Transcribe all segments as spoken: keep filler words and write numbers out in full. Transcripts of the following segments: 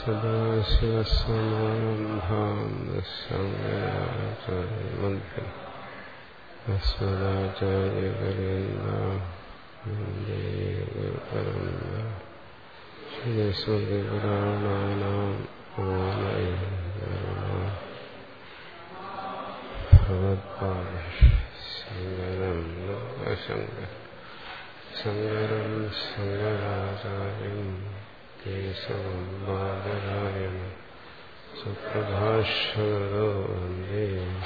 സദാശിവസമാരംഭാം ശങ്കരാചാര്യമധ്യം അസ്മദാചാര്യപര്യന്താം വന്ദേ ഗുരുപരമ്പരാം ശ്രീസ്മൃതിപുരാണാനാം ആലയം ഭഗവത്പാദ ശങ്കരം ലോകശങ്കരം ശങ്കരം ശങ്കരാചാര്യം കേശവം ബാദരായണം സുപ്രഭാഷകരോ വന്ദേ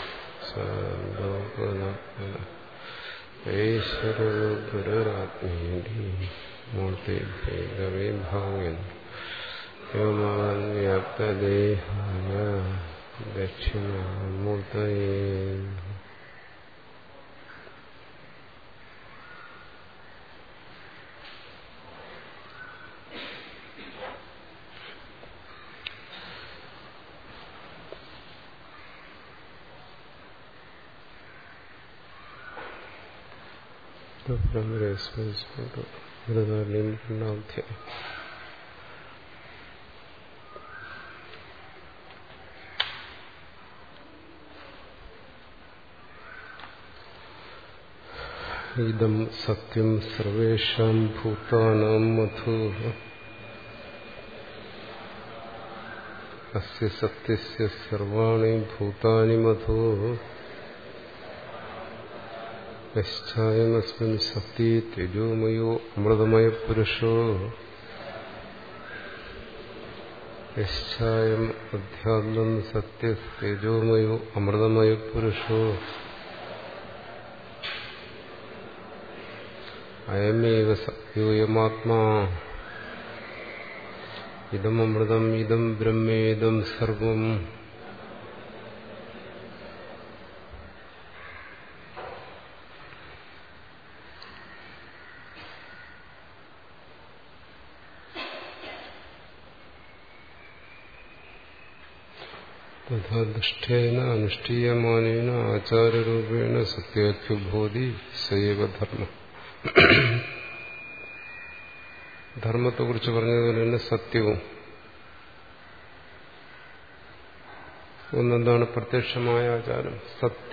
സലോകനാഥന ഈശ്വരോ ഗുരുരാത്മേതി മൂർത്തിഭേദവിഭാഗൻ വ്യോമവൻ വ്യാപ്തദേഹായ ദക്ഷിണാമൂർത്തയേ ൃതനാധ്യായം. ഇദം സത്യം സർവേഷാം ഭൂതാനാം മധു അസ്യ സത്യസ്യ സർവാണി ഭൂതാനി മധു യശ്ചായമസ്മിൻ സത്യ തേജോമയോ അമൃതമയ പുരുഷോ യശ്ചായം അധ്യാത്മം സത്യ തേജോമയോ അമൃതമയ പുരുഷോ അയമേവ സത്യോയമാത്മാ ഇദം അമൃതം ഇദം ബ്രഹ്മേദം സർവം ദുഷ്ടേന അനുഷ്ഠീയമാനേന ആചാരരൂപേണ സത്യാഖ്യബോധി സൈവ ധർമ്മം. ധർമ്മത്തെക്കുറിച്ച് പറഞ്ഞതുപോലെ തന്നെ സത്യവും ഒന്നെന്താണ് പ്രത്യക്ഷമായ ആചാരം, സത്യ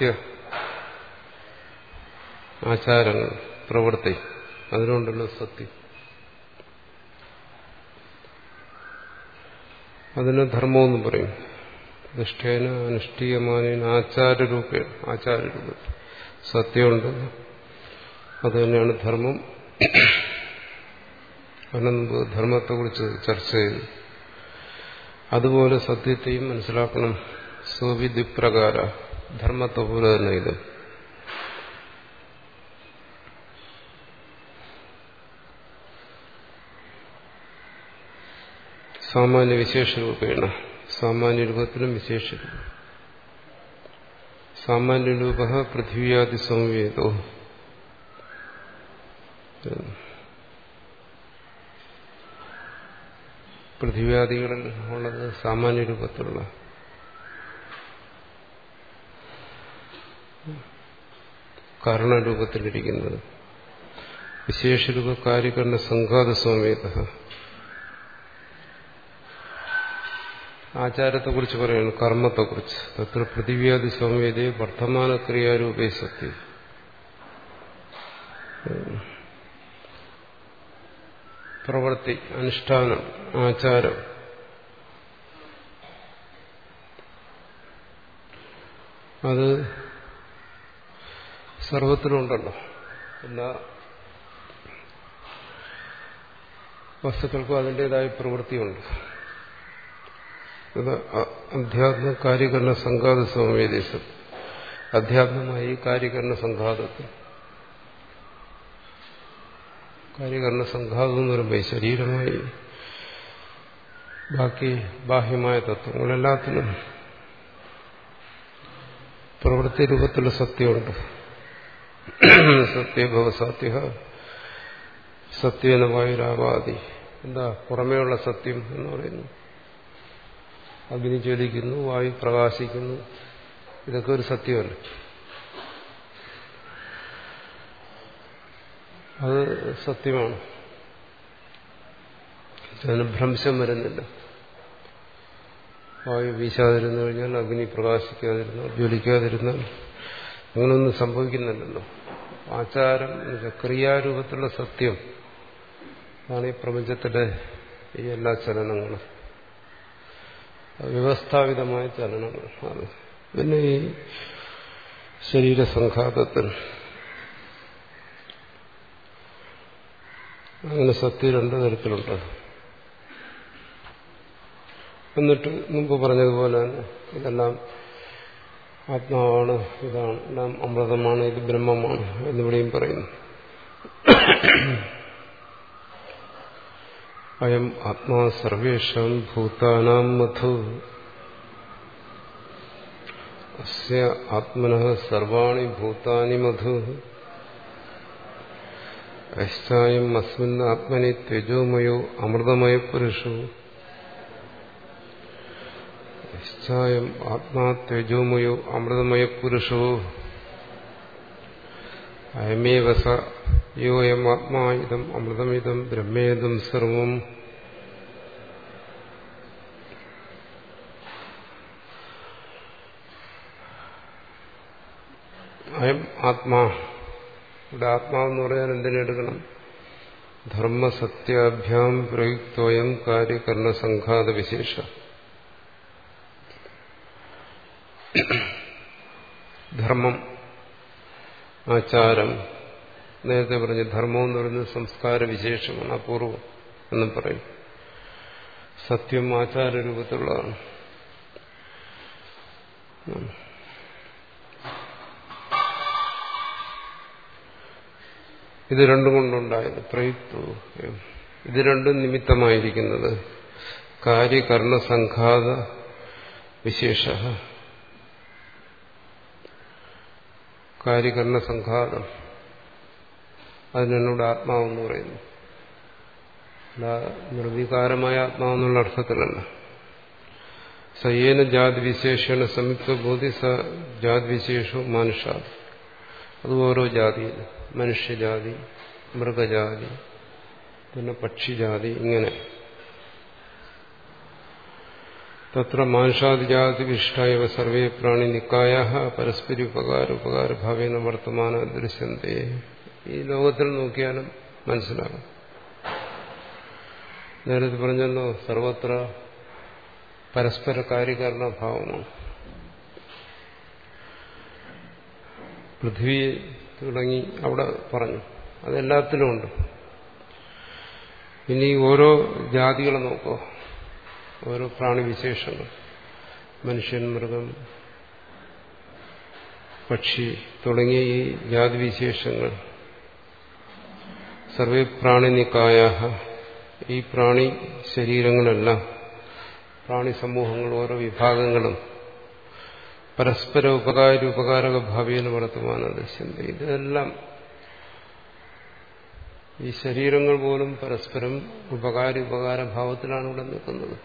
ആചാരങ്ങൾ, പ്രവൃത്തി, അതിനുണ്ടല്ലോ സത്യം. അതിന് ധർമ്മമെന്ന് പറയും. ദുഷ്ടേന അനുഷ്ഠീയമാനേന ആചാരരൂപേണ, ആചാരരൂപത്തിൽ സത്യമുണ്ട്, അത് തന്നെയാണ് ധർമ്മം. അനന്ത് ധർമ്മത്തെക്കുറിച്ച് ചർച്ച ചെയ്തു. അതുപോലെ സത്യത്തെയും മനസ്സിലാക്കണം. സ്വവിധിപ്രകാര ധർമ്മത്തെ പോലെ തന്നെ ഇത് സാമാന്യ വിശേഷരൂപേണ, സാമാന്യ രൂപത്തിലും വിശേഷ രൂപം. സാമാന്യ രൂപ പൃഥ്വിയാദി സംവേദോ, പൃഥ്വിയാദികളിൽ ഉള്ളത് സാമാന്യ രൂപത്തിലുള്ള കാരണരൂപത്തിലിരിക്കുന്നത്. വിശേഷരൂപ കാര്യകരണ സംഘാത സംവേദ, ആചാരത്തെക്കുറിച്ച് പറയുന്നു, കർമ്മത്തെക്കുറിച്ച്. തത്ര പൃഥിവ്യാദി സംവേദേ വർത്തമാന ക്രിയാരൂപേ സത്യം. പ്രവൃത്തി, അനുഷ്ഠാനം, ആചാരം, അത് സർവത്തിലുണ്ടല്ലോ. എല്ലാ വസ്തുക്കൾക്കും അതിൻ്റെതായ പ്രവൃത്തിയുണ്ട്. അധ്യാത്മ കാര്യകരണ സംഘാത സംവേദീസം, അധ്യാത്മമായി കാര്യകരണ സംഘാതത്തിൽ, കാര്യകരണ സംഘാതം എന്ന് പറയുമ്പോൾ ശരീരമായി ബാക്കി ബാഹ്യമായ തത്വങ്ങളെല്ലാത്തിനും പ്രവൃത്തി രൂപത്തിലുള്ള സത്യമുണ്ട്. സത്യഭവ സത്യ സത്യേന വായുരാവാദി. എന്താ പുറമേയുള്ള സത്യം എന്ന് പറയുന്നു? അഗ്നി ജ്വലിക്കുന്നു, വായു പ്രകാശിക്കുന്നു, ഇതൊക്കെ ഒരു സത്യമല്ല. അത് സത്യമാണ്. അതിന് ഭ്രംശം വരുന്നില്ല. വായു വീശാതിരുന്നു കഴിഞ്ഞാൽ അഗ്നി പ്രകാശിക്കാതിരുന്നാൽ ജ്വലിക്കാതിരുന്നാൽ അങ്ങനെയൊന്നും സംഭവിക്കുന്നില്ലല്ലോ. ആചാരം ക്രിയാരൂപത്തിലുള്ള സത്യം ആണ് ഈ പ്രപഞ്ചത്തിലെ ഈ എല്ലാ ചലനങ്ങളും, വ്യവസ്ഥാപിതമായ ചലനങ്ങൾ. അത് പിന്നെ ഈ ശരീരസംഘാതത്തിൽ അങ്ങനെ സത്യം രണ്ടു തരത്തിലുണ്ട്. എന്നിട്ട് മുമ്പ് പറഞ്ഞതുപോലെ തന്നെ ഇതെല്ലാം ആത്മാവാണ്, ഇതാണ് എല്ലാം അമൃതമാണ്, ഇത് ബ്രഹ്മമാണ് എന്നിവിടെയും പറയുന്നു. അയം ആത്മാ സർവേഷാം ഭൂതാനാം മധു അസ്യ ആത്മനഃ സർവാണി ഭൂതാനി മധു യശ്ചായം അസ്മിൻ ആത്മനി ത്വജോമയോ അമൃതമയ പുരുഷോ യശ്ചായം ആത്മാ ത്വജോമയോ അമൃതമയ പുരുഷോ അയമേവ സ യോയം ആത്മാ ഇദം അമൃതമിദം ബ്രഹ്മേദം സർവം. അയം ആത്മാ, ഇവിടെ ആത്മാവെന്ന് പറയാൻ എന്തിനെടുക്കണം? ധർമ്മസത്യാഭ്യാം പ്രയുക്തോയം കാര്യകരണസംഘാത വിശേഷ. ധർമ്മം, ആചാരം, നേരത്തെ പറഞ്ഞ ധർമ്മം എന്ന് പറയുന്നത് സംസ്കാര വിശേഷമാണ്, അപൂർവം എന്നും പറയും. സത്യം ആചാര രൂപത്തിലുള്ളതാണ്. ഇത് രണ്ടും കൊണ്ടുണ്ടായത് പ്രയുക്തു, ഇത് രണ്ടും നിമിത്തമായിരിക്കുന്നത് കാര്യകരണസംഘാത വിശേഷ. കാര്യകരണസംഘാതം, അതിനോട് ആത്മാവെന്ന് പറയുന്നു. അല്ല നിർവികാരമായ ആത്മാവെന്നുള്ള അർത്ഥത്തിലല്ല. സയേന ജാതിവിശേഷണ സംയുക്തബോധി സ ജാതിവിശേഷവും മനുഷ്യാദി. അത് ഓരോ ജാതിയിൽ, മനുഷ്യജാതി, മൃഗജാതി, പിന്നെ പക്ഷിജാതി, ഇങ്ങനെ തത്ര മാനുഷാദിജാതി വിശിഷ്ടായവ സർവേ പ്രാണി നിക്കായ പരസ്പരി ഉപകാര ഉപകാരഭാവേന വർത്തമാന ദൃശ്യന്തേ. ഈ ലോകത്തിൽ നോക്കിയാലും മനസ്സിലാകും. നേരത്തെ പറഞ്ഞല്ലോ, സർവത്ര പരസ്പര കാര്യകാരണഭാവമാണ്. പൃഥ്വി തുടങ്ങി അവിടെ പറഞ്ഞു, അതെല്ലാത്തിലും ഉണ്ട്. ഇനി ഓരോ ജാതികളെ നോക്കോ, ഓരോ പ്രാണിവിശേഷങ്ങൾ, മനുഷ്യൻ, മൃഗം, പക്ഷി തുടങ്ങിയ ഈ ജാതിവിശേഷങ്ങൾ സർവേ പ്രാണിനിക്കായ, ഈ പ്രാണി ശരീരങ്ങളെല്ലാം, പ്രാണി സമൂഹങ്ങൾ, ഓരോ വിഭാഗങ്ങളും പരസ്പര ഉപകാര ഉപകാരക ഭാവിയിൽ വർത്തമാന ദൃശ്യന്ത. ഇതെല്ലാം ഈ ശരീരങ്ങൾ പോലും പരസ്പരം ഉപകാര ഉപകാര ഭാവത്തിലാണ് ഇവിടെ നിൽക്കുന്നത്.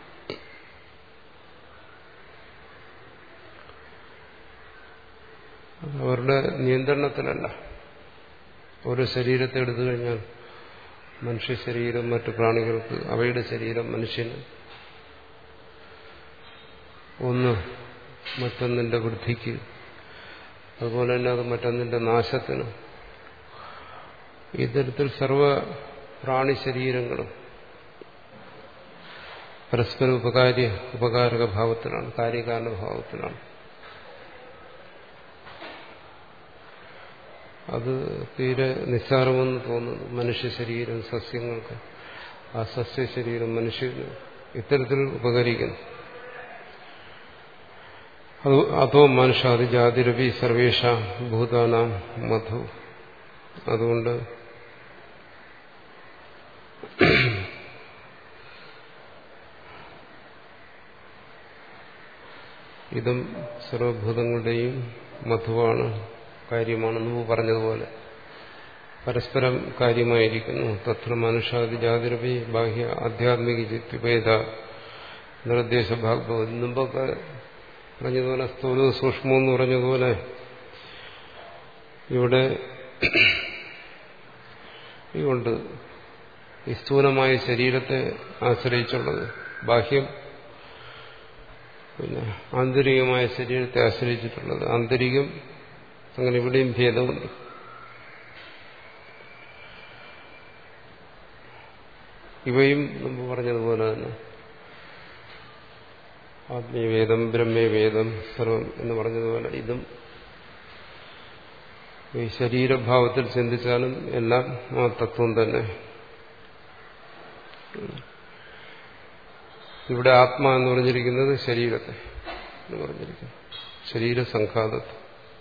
അവരുടെ നിയന്ത്രണത്തിലല്ല. ഓരോ ശരീരത്തെ എടുത്തു കഴിഞ്ഞാൽ മനുഷ്യ ശരീരം മറ്റു പ്രാണികൾക്ക്, അവയുടെ ശരീരം മനുഷ്യന്, ഒന്ന് മറ്റൊന്നിന്റെ വൃദ്ധിക്ക്, അതുപോലെ തന്നെ അത് മറ്റൊന്നിന്റെ നാശത്തിന്. ഇത്തരത്തിൽ സർവ പ്രാണി ശരീരങ്ങളും പരസ്പര ഉപകാര്യ ഉപകാരക ഭാവത്തിലാണ്, കാര്യകാരണ ഭാവത്തിലാണ്. അത് തീരെ നിസ്സാരമെന്ന് തോന്നുന്നു മനുഷ്യ ശരീരം സസ്യങ്ങൾക്ക്, ആ സസ്യ ശരീരം മനുഷ്യന് ഇത്തരത്തിൽ ഉപകരിക്കുന്നു. അത് അതോ മനുഷ്യാദി ജാതിരവി സർവേഷ ഭൂതാനാം മധു. അതുകൊണ്ട് ഇതും സർവഭൂതങ്ങളുടെയും മധുവാണ്, കാര്യമാണെന്ന് പറഞ്ഞതുപോലെ പരസ്പരം കാര്യമായിരിക്കുന്നു. തത്ര മനുഷ്യാദി ജാതിരവി ബാഹ്യ ആധ്യാത്മിക ചിത്യുപേത നിർദ്ദേശ ഭാഗ്ഭവതി. മുമ്പൊക്കെ പറഞ്ഞതുപോലെ സ്ഥൂല സൂക്ഷ്മം എന്ന് പറഞ്ഞതുപോലെ ഇവിടെ ഇതുകൊണ്ട് ഈ സ്ഥൂലമായ ശരീരത്തെ ആശ്രയിച്ചുള്ളത്, ബാഹ്യം പിന്നെ ആന്തരികമായ ശരീരത്തെ ആശ്രയിച്ചിട്ടുള്ളത്. ആന്തരികം അങ്ങനെ ഇവിടെയും ഭേദമുണ്ട്. ഇവയും മുമ്പ് പറഞ്ഞതുപോലെ തന്നെ ആത്മീയവേദം, ബ്രഹ്മവേദം, സർവം എന്ന് പറഞ്ഞതുപോലെ ഇതും ഈ ശരീരഭാവത്തിൽ ചിന്തിച്ചാലും എല്ലാം ആ തത്വം തന്നെ. ഇവിടെ ആത്മാ എന്ന് പറഞ്ഞിരിക്കുന്നത് ശരീരത്തെ എന്ന് പറഞ്ഞിരിക്കുന്നു, ശരീരസംഘാതത്തെ.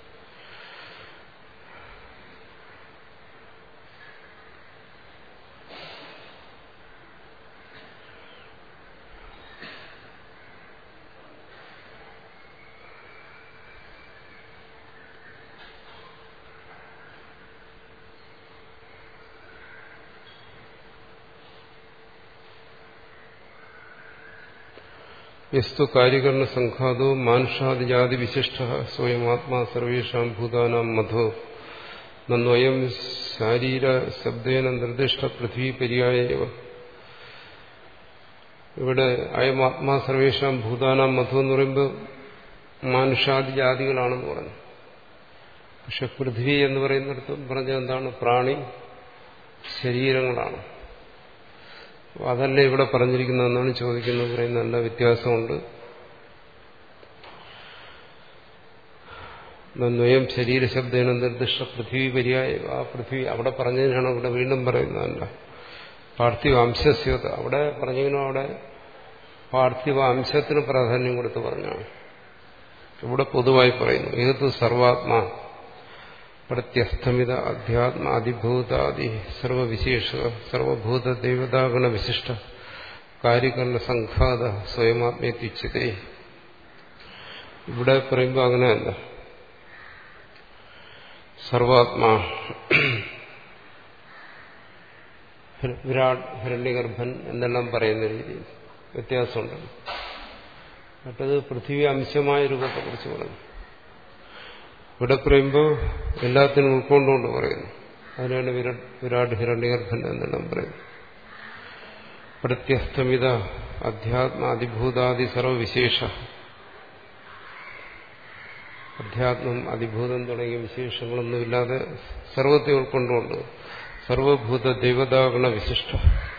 യസ്തു കാര്യകരണ സംഘാതോ മാനുഷാദിജാതി വിശിഷ്ട സ്വയം ആത്മാ സർവേഷാം ഭൂതാനാം മധോ നന്വയം ശാരീര ശബ്ദേന നിർദ്ദിഷ്ട പൃഥ്വി പര്യായവ. ഇവിടെ അയം ആത്മാ സർവേഷാം ഭൂതാനാം മധു എന്ന് പറയുമ്പോൾ മാനുഷാദിജാതികളാണെന്ന് പറഞ്ഞു. പക്ഷെ പൃഥ്വി എന്ന് പറയുന്നിടത്ത് പറഞ്ഞത് എന്താണ്? പ്രാണി ശരീരങ്ങളാണ്. അതല്ല ഇവിടെ പറഞ്ഞിരിക്കുന്നതെന്നാണ് ചോദിക്കുന്നത്. പറയുന്ന നല്ല വ്യത്യാസമുണ്ട്. നന്വയം ശരീരശബ്ദേന നിർദ്ദിഷ്ട പൃഥ്വി പര്യായ. ആ പൃഥ്വി അവിടെ പറഞ്ഞതിനാണ് ഇവിടെ വീണ്ടും പറയുന്നതല്ല. പാർത്ഥിവ അംശസ്യത അവിടെ പറഞ്ഞതിനും അവിടെ പാർത്ഥിവ അംശത്തിന് പ്രാധാന്യം കൊടുത്ത് പറഞ്ഞാണ്. ഇവിടെ പൊതുവായി പറയുന്നു. ഏത് സർവാത്മാ പ്രത്യസ്തമിത അധ്യാത്മ അതിഭൂതാദി സർവവിശേഷ സർവഭൂത ദേവതാഗണ വിശിഷ്ട കാര്യകരണ സംഘാത സ്വയമാത്മേത്യുച്യതേ. ഇവിടെ പറയുമ്പോൾ അങ്ങനെയല്ല. സർവാത്മാ വിരാട് ഹിരണ്യഗർഭൻ എന്നെല്ലാം പറയുന്ന രീതിയിൽ വ്യത്യാസമുണ്ട്. മറ്റത് പൃഥ്വി അംശമായ രൂപത്തെക്കുറിച്ച് പറഞ്ഞു. ഇവിടെ പറയുമ്പോൾ എല്ലാത്തിനും ഉൾക്കൊണ്ടുകൊണ്ട് പറയുന്നു. അതിനാണ് വിരാട് വിരാട് ഹിരണ്യഗർഭൻ എന്നെല്ലാം പറയുന്നു. പ്രത്യസ്തമിത അധ്യാത്മ അതിഭൂതാദി സർവവിശേഷ. അധ്യാത്മം അതിഭൂതം തുടങ്ങിയ വിശേഷങ്ങളൊന്നുമില്ലാതെ സർവത്തെ ഉൾക്കൊണ്ടുകൊണ്ട് സർവഭൂത ദേവതാഗണ വിശിഷ്ട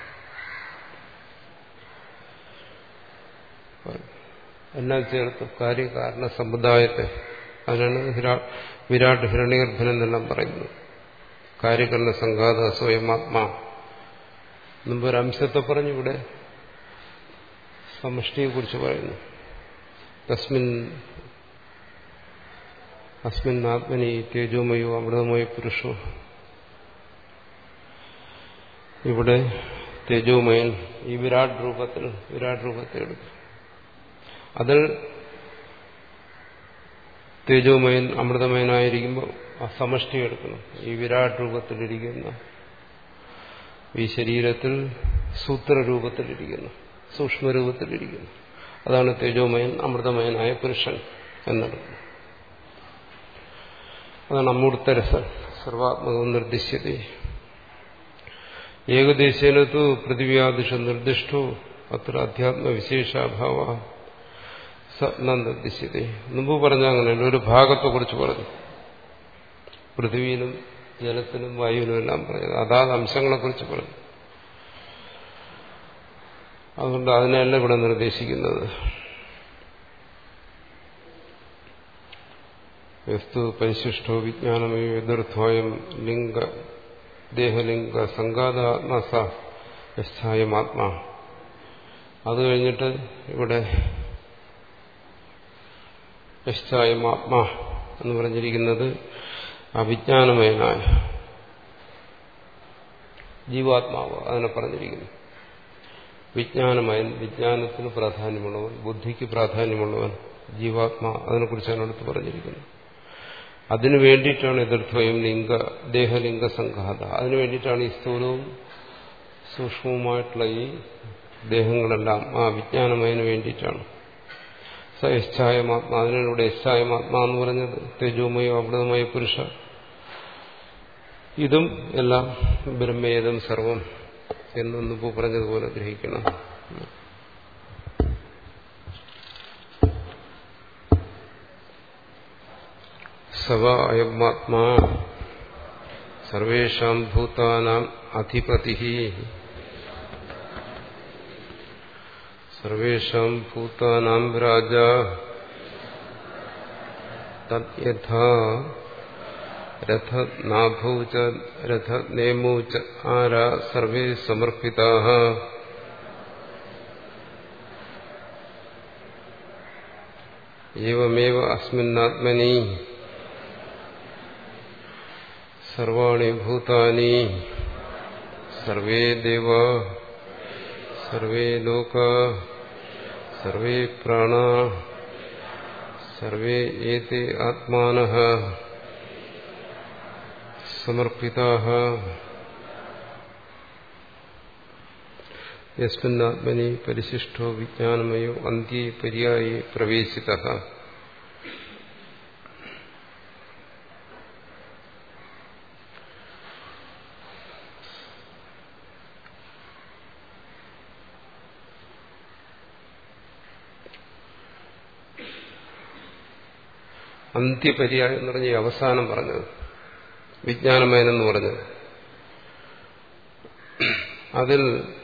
എല്ലാം ചേർത്ത് കാര്യകാരണ സമുദായത്തെ, അതിനാണ് വിരാട് ഹിരണ്യഗർഭൻ എന്നെല്ലാം പറയുന്നത്. കാര്യകരണ സംഘാത സ്വയമാത്മാ മുമ്പ് ഒരു അംശത്തെ പറഞ്ഞു. ഇവിടെ സമഷ്ടിയെ കുറിച്ച് പറയുന്നു. തസ്മിൻ അസ്മിൻ ആത്മനി തേജോമയോ അമൃതമയോ പുരുഷോ. ഇവിടെ തേജോമയൻ ഈ വിരാട് രൂപത്തിൽ വിരാട് രൂപത്തെ എടുക്കും. അതിൽ തേജോമയൻ അമൃതമയനായിരിക്കുമ്പോൾ ആ സമഷ്ടി എടുക്കണം. ഈ വിരാട് രൂപത്തിലിരിക്കുന്ന ഈ ശരീരത്തിൽ സൂത്രരൂപത്തിലിരിക്കുന്നു, സൂക്ഷ്മരൂപത്തിലിരിക്കുന്നു. അതാണ് തേജോമയൻ അമൃതമയനായ പുരുഷൻ എന്നെടുക്കുന്നത്. അതാണ് അമൂർത്തരസൻ സർവാത്മകം നിർദ്ദിശ്യത. ഏകദേശേനു പൃഥിവ്യാദിഷ നിർദ്ദിഷ്ടോ അത്ര അധ്യാത്മവിശേഷാഭാവ നിർദ്ദിശ്യത. മുമ്പ് പറഞ്ഞ അങ്ങനെയല്ല, ഒരു ഭാഗത്തെക്കുറിച്ച് പറഞ്ഞു. പൃഥ്വിയിലും ജലത്തിലും വായുവിലും എല്ലാം പറഞ്ഞത് അതാത് അംശങ്ങളെക്കുറിച്ച് പറഞ്ഞു. അതുകൊണ്ട് അതിനെല്ലാം ഇവിടെ നിർദ്ദേശിക്കുന്നത്. യസ്തു പരിശിഷ്ടോ വിജ്ഞാനമേ എതിർദ്വയം ലിംഗ ദേഹലിംഗ സംഘാതാത്മസ യശ്ചായമാത്മാ. അത് കഴിഞ്ഞിട്ട് ഇവിടെ യശ്ചായമാത്മാ എന്ന് പറഞ്ഞിരിക്കുന്നത് അവിജ്ഞാനമയനായ ജീവാത്മാവ് അതിനെ പറഞ്ഞിരിക്കുന്നു. വിജ്ഞാനമയൻ, വിജ്ഞാനത്തിന് പ്രാധാന്യമുള്ളവൻ, ബുദ്ധിക്ക് പ്രാധാന്യമുള്ളവൻ ജീവാത്മാ, അതിനെക്കുറിച്ചാണ് അടുത്ത് പറഞ്ഞിരിക്കുന്നത്. അതിനു വേണ്ടിയിട്ടാണ് എതിർദ്വയം ലിംഗ ദേഹലിംഗ സംഘാത. അതിനു വേണ്ടിയിട്ടാണ് ഈ സ്ഥൂലവും സൂക്ഷ്മവുമായിട്ടുള്ള ഈ ദേഹങ്ങളെല്ലാം ആ വിജ്ഞാനമയന് വേണ്ടിയിട്ടാണ്. സ യശ്ചായമാത്മാ, അതിനൂടെ യശ്ചായമാത്മാ എന്ന് പറഞ്ഞത് തേജോമയോ അമൃതമയ പുരുഷ. ഇതും എല്ലാം ബ്രഹ്മേദം സർവം എന്നൊന്നിപ്പോ പറഞ്ഞതുപോലെ ഗ്രഹിക്കണം. സവ അയമാത്മാ സർവേഷാം ഭൂതാനാം അധിപതിഃ സർവേഷാം ഭൂതാനാം രാജാ തദ്യഥാ രഥനാഭൗ ച രഥനേമൗ ച ആരാ സർവേ സമർപ്പിതാഃ ഏവമേവ അസ്മിന്നാത്മനി സർവാണി ഭൂതാനി സർവേ ദേവാ സർവേ ലോകാ സർവേ പ്രാണാ സർവേ ഏതേ ആത്മാനഃ സമർപ്പിതാഃ യസ്മിന്നാത്മനി പരിശിഷ്ടോ വിജ്ഞാനമയോ അന്ത്യേ പര്യായേ പ്രവേശിതഃ. അന്ത്യപര്യായം എന്ന് പറഞ്ഞ അവസാനം പറഞ്ഞത് വിജ്ഞാനമയനെന്ന് പറഞ്ഞത് അതിൽ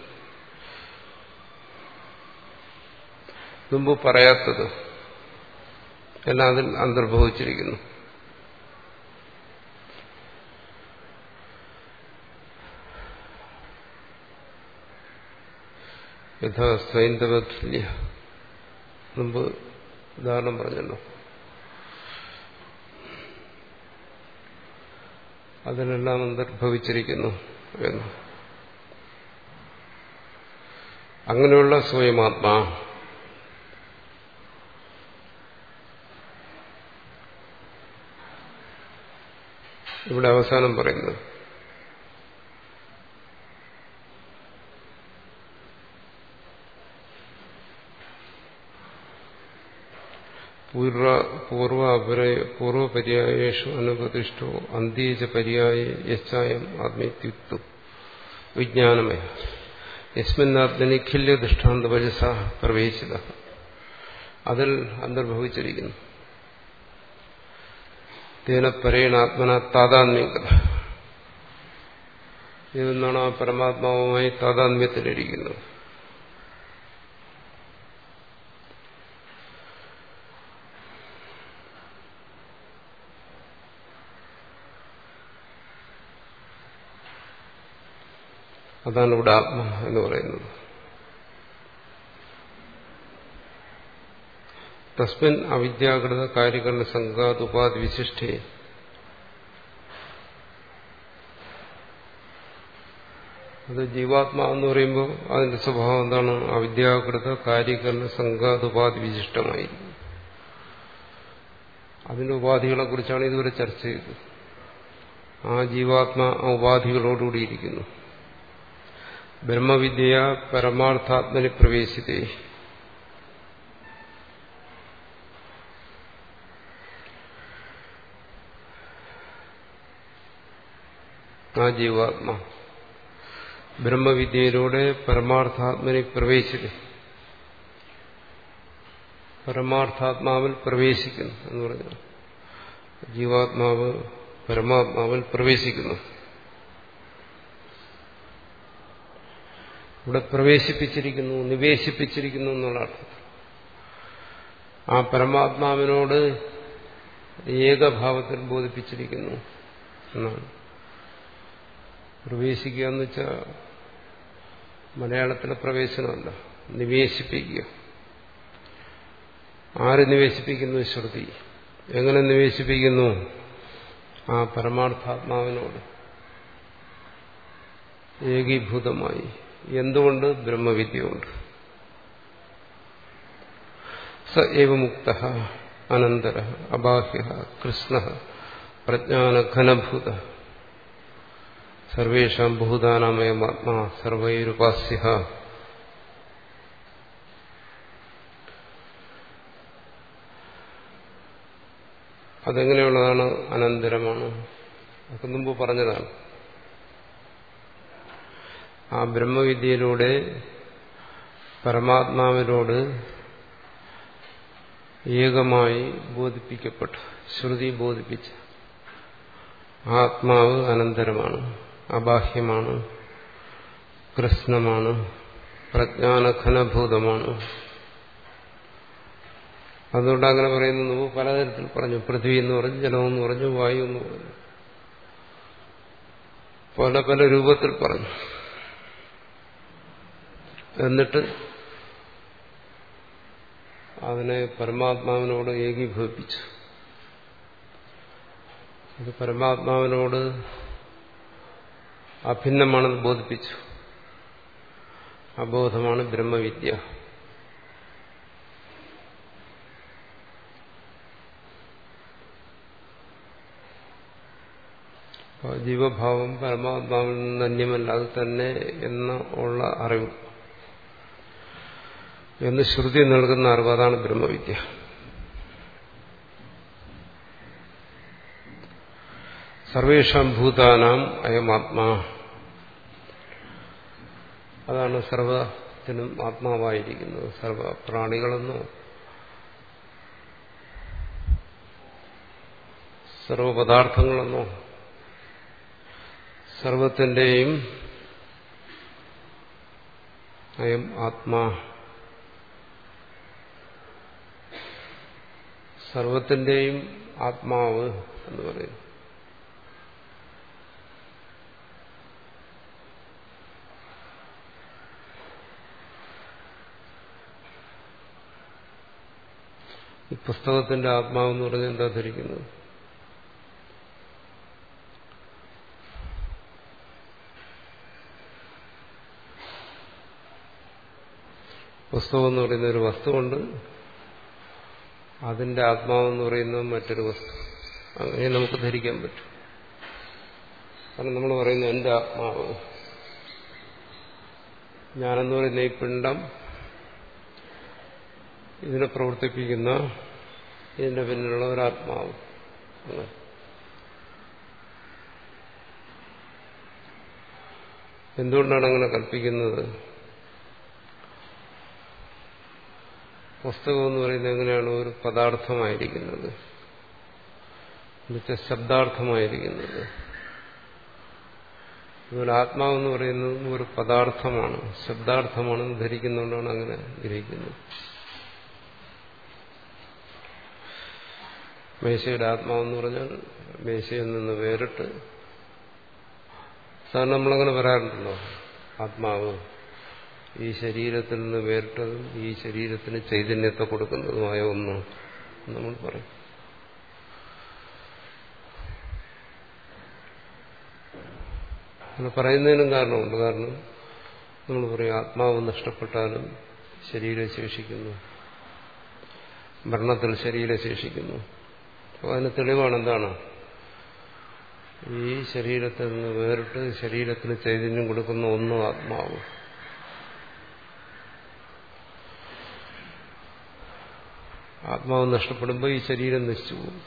മുമ്പ് പറയാത്തത് എല്ലാം അതിൽ അന്തർഭവിച്ചിരിക്കുന്നു. യഥാ സൈന്ധവതുല്യ മുമ്പ് ഉദാഹരണം പറഞ്ഞല്ലോ. അതിനെല്ലാം അന്തർഭവിച്ചിരിക്കുന്നു എന്ന്. അങ്ങനെയുള്ള സ്വയമാത്മാ ഇവിടെ അവസാനം പറയുന്നത് പൂർവ പൂർവപര്യായേഷു അനുപതിഷ്ഠോ അന്ത്യേജ പര്യായേ യശ്ചായം ആത്മീത്യുക്തം വിജ്ഞാനമയ യസ്മിന്നാത്മനി ഖില്യ ദൃഷ്ടാന്ത വചസ പ്രവേശിത. അതിൽ അന്തർഭവിച്ചിരിക്കുന്നു. തേന പരേണാത്മന താതാത്മ്യകത. ഇതെന്നാണ് ആ പരമാത്മാവുമായി താതാത്മ്യത്തിലിരിക്കുന്നത്. അതാണ് ഇവിടെ ആത്മ എന്ന് പറയുന്നത്. തസ്മിൻ അവിദ്യാകൃത കാര്യകരണ സംഘാത് ഉപാധി വിശിഷ്ടേ. അത് ജീവാത്മാ എന്ന് പറയുമ്പോൾ അതിന്റെ സ്വഭാവം എന്താണ്? അവിദ്യാകൃത കാര്യകരണ സംഘാത് ഉപാധി വിശിഷ്ടമായിരിക്കും. അതിന്റെ ഉപാധികളെ കുറിച്ചാണ് ഇതുവരെ ചർച്ച ചെയ്തത്. ആ ജീവാത്മാ ആ ഉപാധികളോടുകൂടി ഇരിക്കുന്നു. ബ്രഹ്മവിദ്യ പരമാർത്ഥാത്മനി പ്രവേശിതേ. ആ ജീവാത്മാ ബ്രഹ്മവിദ്യയിലൂടെ പരമാർത്ഥാത്മനി പ്രവേശിതേ. പരമാർത്ഥാത്മാവിൽ പ്രവേശിക്കുന്നു എന്ന് പറഞ്ഞാൽ ജീവാത്മാവ് പരമാത്മാവിൽ പ്രവേശിക്കുന്നു. ഇവിടെ പ്രവേശിപ്പിച്ചിരിക്കുന്നു, നിവേശിപ്പിച്ചിരിക്കുന്നു എന്നുള്ള അർത്ഥം. ആ പരമാത്മാവിനോട് ഏകഭാവത്തിൽ ബോധിപ്പിച്ചിരിക്കുന്നു എന്നാണ്. പ്രവേശിക്കുക എന്ന് വെച്ചാൽ മലയാളത്തിലെ പ്രവേശനമല്ല, നിവേശിപ്പിക്കുക. ആര് നിവേശിപ്പിക്കുന്നു? ശ്രുതി. എങ്ങനെ നിവേശിപ്പിക്കുന്നു? ആ പരമാർത്ഥാത്മാവിനോട് ഏകീഭൂതമായി. എന്തുകൊണ്ട്? ബ്രഹ്മവിദ്യ കൊണ്ട്. സ ഏവ മുക്ത അനന്തര അബാഹ്യ കൃഷ്ണ പ്രജ്ഞാനഘനഭൂത സർവേഷാം ഭൂതാനാമയമാത്മാ സർവൈരുപാസ്യ. അതെങ്ങനെയുള്ളതാണ്? അനന്തരമാണ്. അതൊക്കെ മുമ്പ് പറഞ്ഞതാണ്. ആ ബ്രഹ്മവിദ്യയിലൂടെ പരമാത്മാവിനോട് ഏകമായി ബോധിപ്പിക്കപ്പെട്ടു, ശ്രുതി ബോധിപ്പിച്ച ആത്മാവ് അനന്തരമാണ്, അബാഹ്യമാണ്, കൃഷ്ണമാണ്, പ്രജ്ഞാനഘനഭൂതമാണ്. അതുകൊണ്ട് അങ്ങനെ പറയുന്നത് നമുക്ക് പലതരത്തിൽ പറഞ്ഞു. പൃഥ്വി എന്ന് പറഞ്ഞു, ജലമെന്ന് പറഞ്ഞു, വായു എന്ന് പറഞ്ഞു, പല പല രൂപത്തിൽ പറഞ്ഞു. എന്നിട്ട് അതിനെ പരമാത്മാവിനോട് ഏകീഭവിപ്പിച്ചു. ഇത് പരമാത്മാവിനോട് അഭിന്നമാണെന്ന് ബോധിപ്പിച്ചു. അബോധമാണ് ബ്രഹ്മവിദ്യ. ജീവഭാവം പരമാത്മാവിൽ നിന്ന് അന്യമല്ല, അത് തന്നെ എന്ന ഉള്ള അറിവ്, എന്ന് ശ്രുതി നൽകുന്ന അറിവ്, അതാണ് ബ്രഹ്മവിദ്യ. സർവേഷാം ഭൂതാനാം അയമാത്മാ, അതാണ് സർവത്തിനും ആത്മാവായിരിക്കുന്നത്. സർവ പ്രാണികളെന്നോ സർവപദാർത്ഥങ്ങളെന്നോ സർവത്തിന്റെയും അയം ആത്മാ, സർവത്തിന്റെയും ആത്മാവ് എന്ന് പറയുന്നു. ഈ പുസ്തകത്തിന്റെ ആത്മാവെന്ന് പറഞ്ഞാൽ എന്താ ധരിക്കുന്നത്? പുസ്തകം എന്ന് പറയുന്ന ഒരു വസ്തുവുണ്ട്, അതിന്റെ ആത്മാവെന്ന് പറയുന്നത് മറ്റൊരു വസ്തു. അങ്ങനെ നമുക്ക് ധരിക്കാൻ പറ്റും. കാരണം നമ്മൾ പറയുന്നു എന്റെ ആത്മാവ്, ഞാനെന്ന് പറയുന്ന ഈ പിണ്ഡം, ഇതിനെ പ്രവർത്തിപ്പിക്കുന്ന ഇതിന്റെ പിന്നിലുള്ള ഒരാത്മാവ്. എന്തുകൊണ്ടാണ് അങ്ങനെ കൽപ്പിക്കുന്നത്? പുസ്തകം എന്ന് പറയുന്നത് എങ്ങനെയാണ് ഒരു പദാർത്ഥമായിരിക്കുന്നത്, എന്നുവെച്ചാൽ ശബ്ദാർത്ഥമായിരിക്കുന്നത്. അതുപോലെ ആത്മാവെന്ന് പറയുന്നത് ഒരു പദാർത്ഥമാണ്, ശബ്ദാർത്ഥമാണെന്ന് ധരിക്കുന്നതുകൊണ്ടാണ് അങ്ങനെ ഗ്രഹിക്കുന്നത്. മേശയുടെ ആത്മാവെന്ന് പറഞ്ഞാൽ മേശയിൽ നിന്ന് വേറിട്ട്, സാധാരണ നമ്മളങ്ങനെ പറയാറുണ്ടല്ലോ, ആത്മാവ് ഈ ശരീരത്തിൽ നിന്ന് വേറിട്ടതും ഈ ശരീരത്തിന് ചൈതന്യത്തെ കൊടുക്കുന്നതുമായ ഒന്ന് നമ്മൾ പറയും. അങ്ങനെ പറയുന്നതിനും കാരണമുണ്ട്. കാരണം നമ്മൾ പറയും ആത്മാവ് നഷ്ടപ്പെട്ടാലും ശരീരം ശേഷിക്കുന്നു, മരണത്തിൽ ശരീരം ശേഷിക്കുന്നു. അപ്പോൾ അതിന് തെളിവാണ് എന്താണ്? ഈ ശരീരത്തിൽ നിന്ന് വേറിട്ട് ശരീരത്തിന് ചൈതന്യം കൊടുക്കുന്ന ഒന്നും ആത്മാവ്. ആത്മാവ് നഷ്ടപ്പെടുമ്പോൾ ഈ ശരീരം നശിച്ചു പോകും.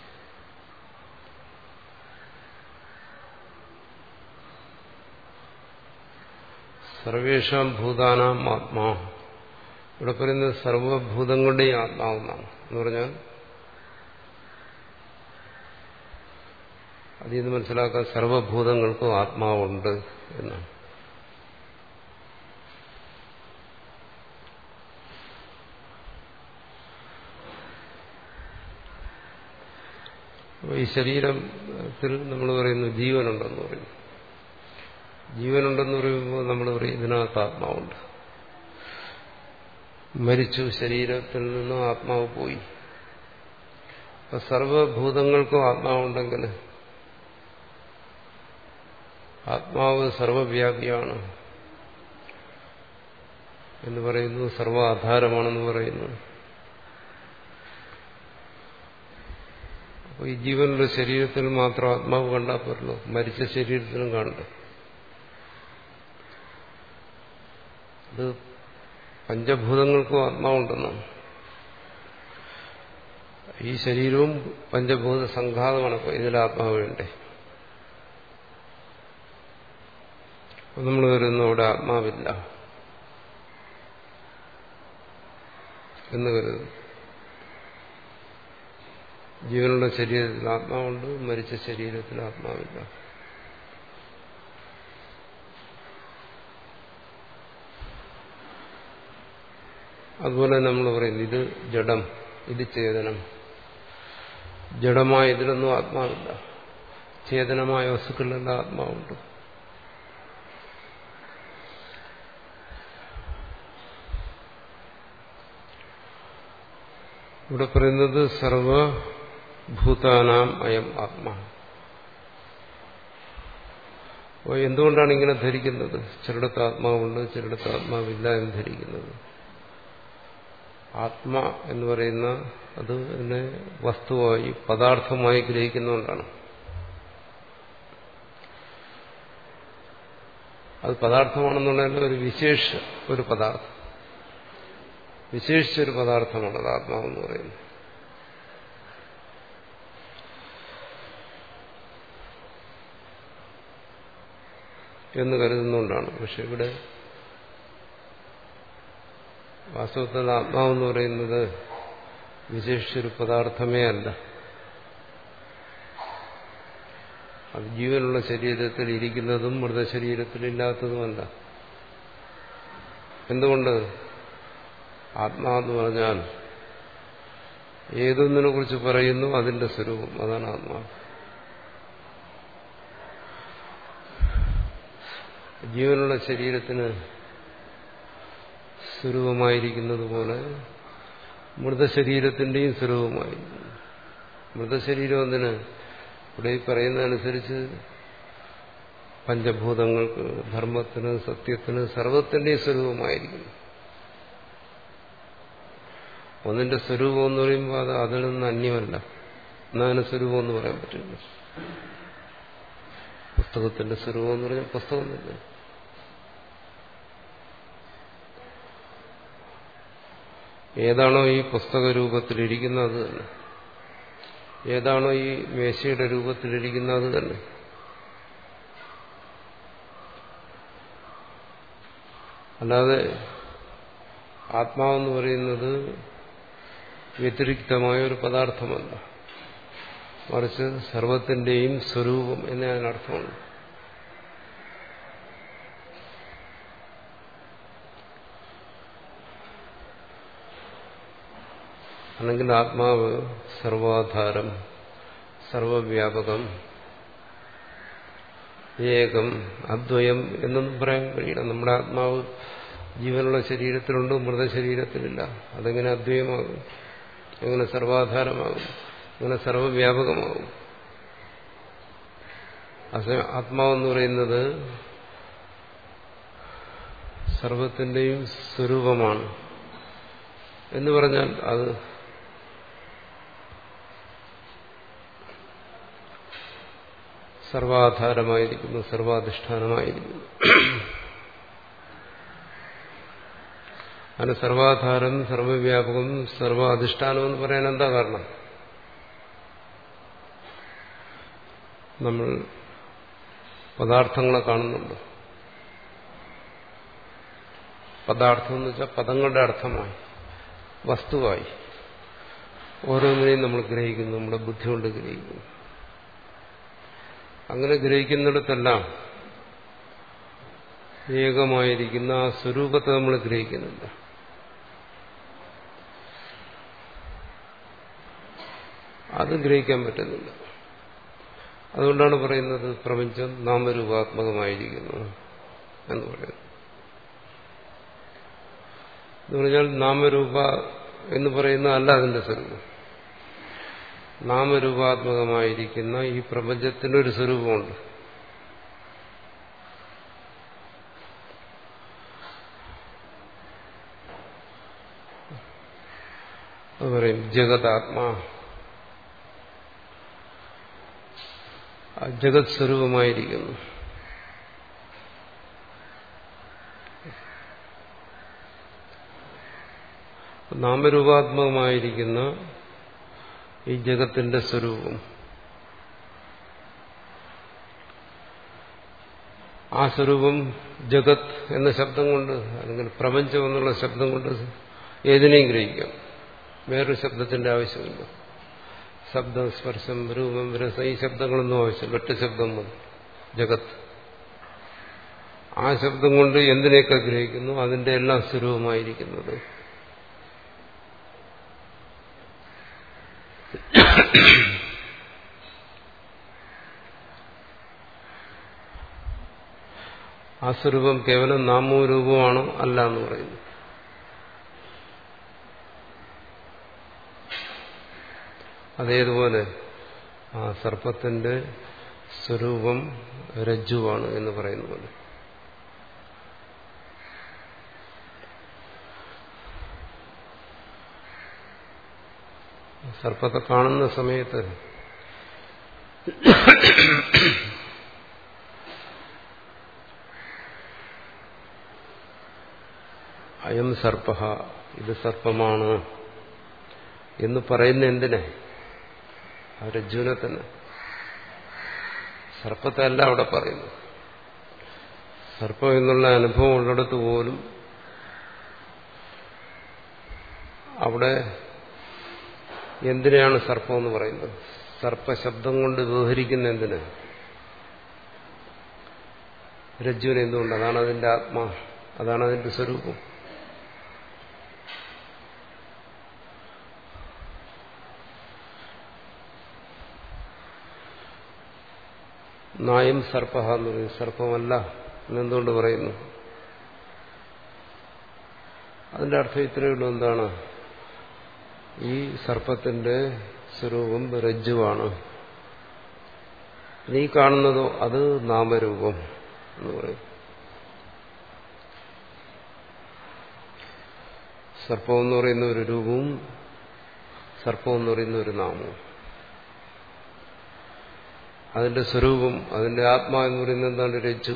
സർവേഷാം ഭൂതാനാം ആത്മാ, ഇവിടെ പറയുന്നത് സർവഭൂതങ്ങളുടെയും ആത്മാവെന്നാണ്. എന്ന് പറഞ്ഞാൽ അതിൽ നിന്ന് മനസ്സിലാക്കാൻ സർവഭൂതങ്ങൾക്കും ആത്മാവുണ്ട് എന്നാണ്. ഈ ശരീരത്തിൽ നമ്മൾ പറയുന്നു ജീവനുണ്ടെന്ന് പറയുന്നു. ജീവനുണ്ടെന്ന് പറയുമ്പോൾ നമ്മൾ പറയും ഇതിനകത്ത് ആത്മാവുണ്ട്. മരിച്ചു, ശരീരത്തിൽ നിന്നും ആത്മാവ് പോയി. അപ്പൊ സർവഭൂതങ്ങൾക്കും ആത്മാവുണ്ടെങ്കിൽ ആത്മാവ് സർവവ്യാപിയാണ് എന്ന് പറയുന്നു, സർവ ആധാരമാണെന്ന് പറയുന്നു. അപ്പോൾ ഈ ജീവനുള്ള ശരീരത്തിൽ മാത്രം ആത്മാവ് കണ്ടാൽ പോരല്ലോ, മരിച്ച ശരീരത്തിലും കാണണ്ടേ. അത് പഞ്ചഭൂതങ്ങൾക്കും ആത്മാവുണ്ടെന്നാണ്. ഈ ശരീരവും പഞ്ചഭൂത സംഘാതമാണ്. അപ്പോൾ ഇതിൽ ആത്മാവ് വേണ്ടേ? നമ്മൾ കരുതുന്നു അവിടെ ആത്മാവില്ല എന്ന് കരുതുന്നു. ജീവനുള്ള ശരീരത്തിൽ ആത്മാവുണ്ട്, മരിച്ച ശരീരത്തിൽ ആത്മാവില്ല. അതുപോലെ നമ്മൾ പറയുന്നു ഇത് ജഡം, ഇത് ചേതനം. ജഡമായ ഇതിലൊന്നും ആത്മാവില്ല, ചേതനമായ വസ്തുക്കളിലെല്ലാം ആത്മാവുണ്ട്. ഇവിടെ പറയുന്നത് സർവഭൂതാനാം അയം ആത്മാ. അപ്പോൾ എന്തുകൊണ്ടാണ് ഇങ്ങനെ ധരിക്കുന്നത്? ചിലയിടത്ത് ആത്മാവുണ്ട്, ചിലയിടത്ത് ആത്മാവില്ല എന്ന് ധരിക്കുന്നത്. ആത്മാ എന്ന് പറയുന്ന അത് എന്നെ വസ്തുവായി പദാർത്ഥമായി ഗ്രഹിക്കുന്നതുകൊണ്ടാണ്. അത് പദാർത്ഥമാണെന്നുള്ളതിന്റെ ഒരു വിശേഷ ഒരു പദാർത്ഥം, വിശേഷിച്ചൊരു പദാർത്ഥമാണത് ആത്മാവെന്ന് പറയുന്നത്. എന്ന് കരുതുന്നുകൊണ്ടാണ്. പക്ഷെ ഇവിടെ വാസ്തവത്തിൽ ആത്മാവെന്ന് പറയുന്നത് വിശേഷിച്ചൊരു പദാർത്ഥമേ അല്ല. അത് ജീവനുള്ള ശരീരത്തിൽ ഇരിക്കുന്നതും മൃതശരീരത്തിലില്ലാത്തതുമല്ല. എന്തുകൊണ്ട്? ആത്മാവെന്ന് പറഞ്ഞാൽ ഏതൊന്നിനെ കുറിച്ച് പറയുന്നു അതിന്റെ സ്വരൂപം, അതാണ് ആത്മാവ്. ജീവനുള്ള ശരീരത്തിന് സ്വരൂപമായിരിക്കുന്നത് പോലെ മൃതശരീരത്തിന്റെയും സ്വരൂപമായിരിക്കുന്നു. മൃതശരീരം എന്തിന്? ഇവിടെ ഈ പറയുന്നതനുസരിച്ച് പഞ്ചഭൂതങ്ങൾക്ക്, ധർമ്മത്തിന്, സത്യത്തിന്, സർവത്തിന്റെയും സ്വരൂപമായിരിക്കുന്നു. ഒന്നിന്റെ സ്വരൂപം എന്ന് പറയുമ്പോൾ അത് അതിൽ നിന്ന് അന്യമല്ല. എന്നാണ് സ്വരൂപം എന്ന് പറയാൻ പറ്റില്ല. പുസ്തകത്തിന്റെ സ്വരൂപം എന്ന് പറഞ്ഞാൽ പുസ്തകം തന്നെ. ഏതാണോ ഈ പുസ്തക രൂപത്തിലിരിക്കുന്നത് അത് തന്നെ. ഏതാണോ ഈ മേശയുടെ രൂപത്തിലിരിക്കുന്നത് അത് തന്നെ. അല്ലാതെ ആത്മാവെന്ന് പറയുന്നത് വ്യതിരിക്തമായ ഒരു പദാർത്ഥമല്ല, മറിച്ച് സർവത്തിന്റെയും സ്വരൂപം എന്നേ അതിനർത്ഥമുണ്ട്. അല്ലെങ്കിൽ ആത്മാവ് സർവാധാരം, സർവവ്യാപകം, ഏകം, അദ്വയം എന്നൊന്നും പറയാൻ കഴിയില്ല. നമ്മുടെ ആത്മാവ് ജീവനുള്ള ശരീരത്തിലുണ്ട്, മൃതശരീരത്തിലില്ല. അതെങ്ങനെ അദ്വയമാകും? എങ്ങനെ സർവാധാരമാകും? എങ്ങനെ സർവവ്യാപകമാകും? ആത്മാവെന്ന് പറയുന്നത് സർവത്തിന്റെയും സ്വരൂപമാണ് എന്ന് പറഞ്ഞാൽ അത് സർവാധാരമായിരിക്കുന്നു, സർവാധിഷ്ഠാനമായിരിക്കുന്നു. അതിന് സർവാധാരം, സർവവ്യാപകം, സർവാധിഷ്ഠാനം എന്ന് പറയാൻ എന്താ കാരണം? നമ്മൾ പദാർത്ഥങ്ങളെ കാണുന്നുണ്ട്. പദാർത്ഥം എന്ന് വെച്ചാൽ പദങ്ങളുടെ അർത്ഥമായി, വസ്തുവായി ഓരോന്നിനെയും നമ്മൾ ഗ്രഹിക്കുന്നു, നമ്മുടെ ബുദ്ധി കൊണ്ട് ഗ്രഹിക്കുന്നു. അങ്ങനെ ഗ്രഹിക്കുന്നിടത്തെല്ലാം ഏകമായിരിക്കുന്ന ആ സ്വരൂപത്തെ നമ്മൾ ഗ്രഹിക്കുന്നില്ല. അത് ഗ്രഹിക്കാൻ പറ്റുന്നില്ല. അതുകൊണ്ടാണ് പറയുന്നത് പ്രപഞ്ചം നാമരൂപാത്മകമായിരിക്കുന്നു എന്ന് പറയുന്നത്. എന്ന് പറഞ്ഞാൽ നാമരൂപ എന്ന് പറയുന്ന അല്ല അതിന്റെ സ്വരൂപം. നാമരൂപാത്മകമായിരിക്കുന്ന ഈ പ്രപഞ്ചത്തിനൊരു സ്വരൂപമുണ്ട്. അത് പറയും ജഗതാത്മാ, ജഗത് സ്വരൂപമായിരിക്കുന്നു. നാമരൂപാത്മകമായിരിക്കുന്ന ഈ ജഗത്തിന്റെ സ്വരൂപം, ആ സ്വരൂപം ജഗത് എന്ന ശബ്ദം കൊണ്ട് അല്ലെങ്കിൽ പ്രപഞ്ചം എന്നുള്ള ശബ്ദം കൊണ്ട് ഏതിനെയും ഗ്രഹിക്കാം. വേറൊരു ശബ്ദത്തിന്റെ ആവശ്യമില്ല. ശബ്ദം, സ്പർശം, രൂപം, രസം, ഈ ശബ്ദങ്ങളൊന്നും ആവശ്യം. വെട്ട് ശബ്ദം മതി. ജഗത്ത് ആ ശബ്ദം കൊണ്ട് എന്തിനേക്ക് ഗ്രഹിക്കുന്നു? അതിന്റെ എല്ലാം സ്വരൂപമായിരിക്കുന്നത്. ആ സ്വരൂപം കേവലം നാമവും രൂപമാണോ? അല്ല എന്ന് പറയുന്നു. അതേതുപോലെ ആ സർപ്പത്തിന്റെ സ്വരൂപം രജ്ജുവാണ് എന്ന് പറയുന്ന പോലെ. സർപ്പത്തെ കാണുന്ന സമയത്ത് അയം സർപ്പ, ഇത് സർപ്പമാണ് എന്ന് പറയുന്ന എന്തിനെ? ആ രജ്ജുവിനെ തന്നെ. സർപ്പത്തെ അല്ല അവിടെ പറയുന്നു. സർപ്പം എന്നുള്ള അനുഭവം ഉള്ളിടത്ത് പോലും അവിടെ എന്തിനാണ് സർപ്പം എന്ന് പറയുന്നത്? സർപ്പശബ്ദം കൊണ്ട് വ്യവഹരിക്കുന്ന എന്തിന്? രജ്ജുവിനെ എന്തുകൊണ്ട്? അതാണ് അതിന്റെ ആത്മാ, അതാണ് അതിന്റെ സ്വരൂപം. നായം സർപ്പ എന്ന് പറയും. സർപ്പമല്ല എന്നെന്തുകൊണ്ട് പറയുന്നു? അതിന്റെ അർത്ഥം ഇത്രയേ ഉള്ളൂ. എന്താണ്? ഈ സർപ്പത്തിന്റെ സ്വരൂപം രജ്ജുവാണ്. നീ കാണുന്നതോ അത് നാമരൂപം എന്ന് പറയും. സർപ്പം എന്ന് പറയുന്ന ഒരു രൂപവും സർപ്പം എന്ന് പറയുന്ന ഒരു നാമവും. അതിന്റെ സ്വരൂപം, അതിന്റെ ആത്മാ എന്ന് പറയുന്നത് എന്താണ്? രജ്ജു.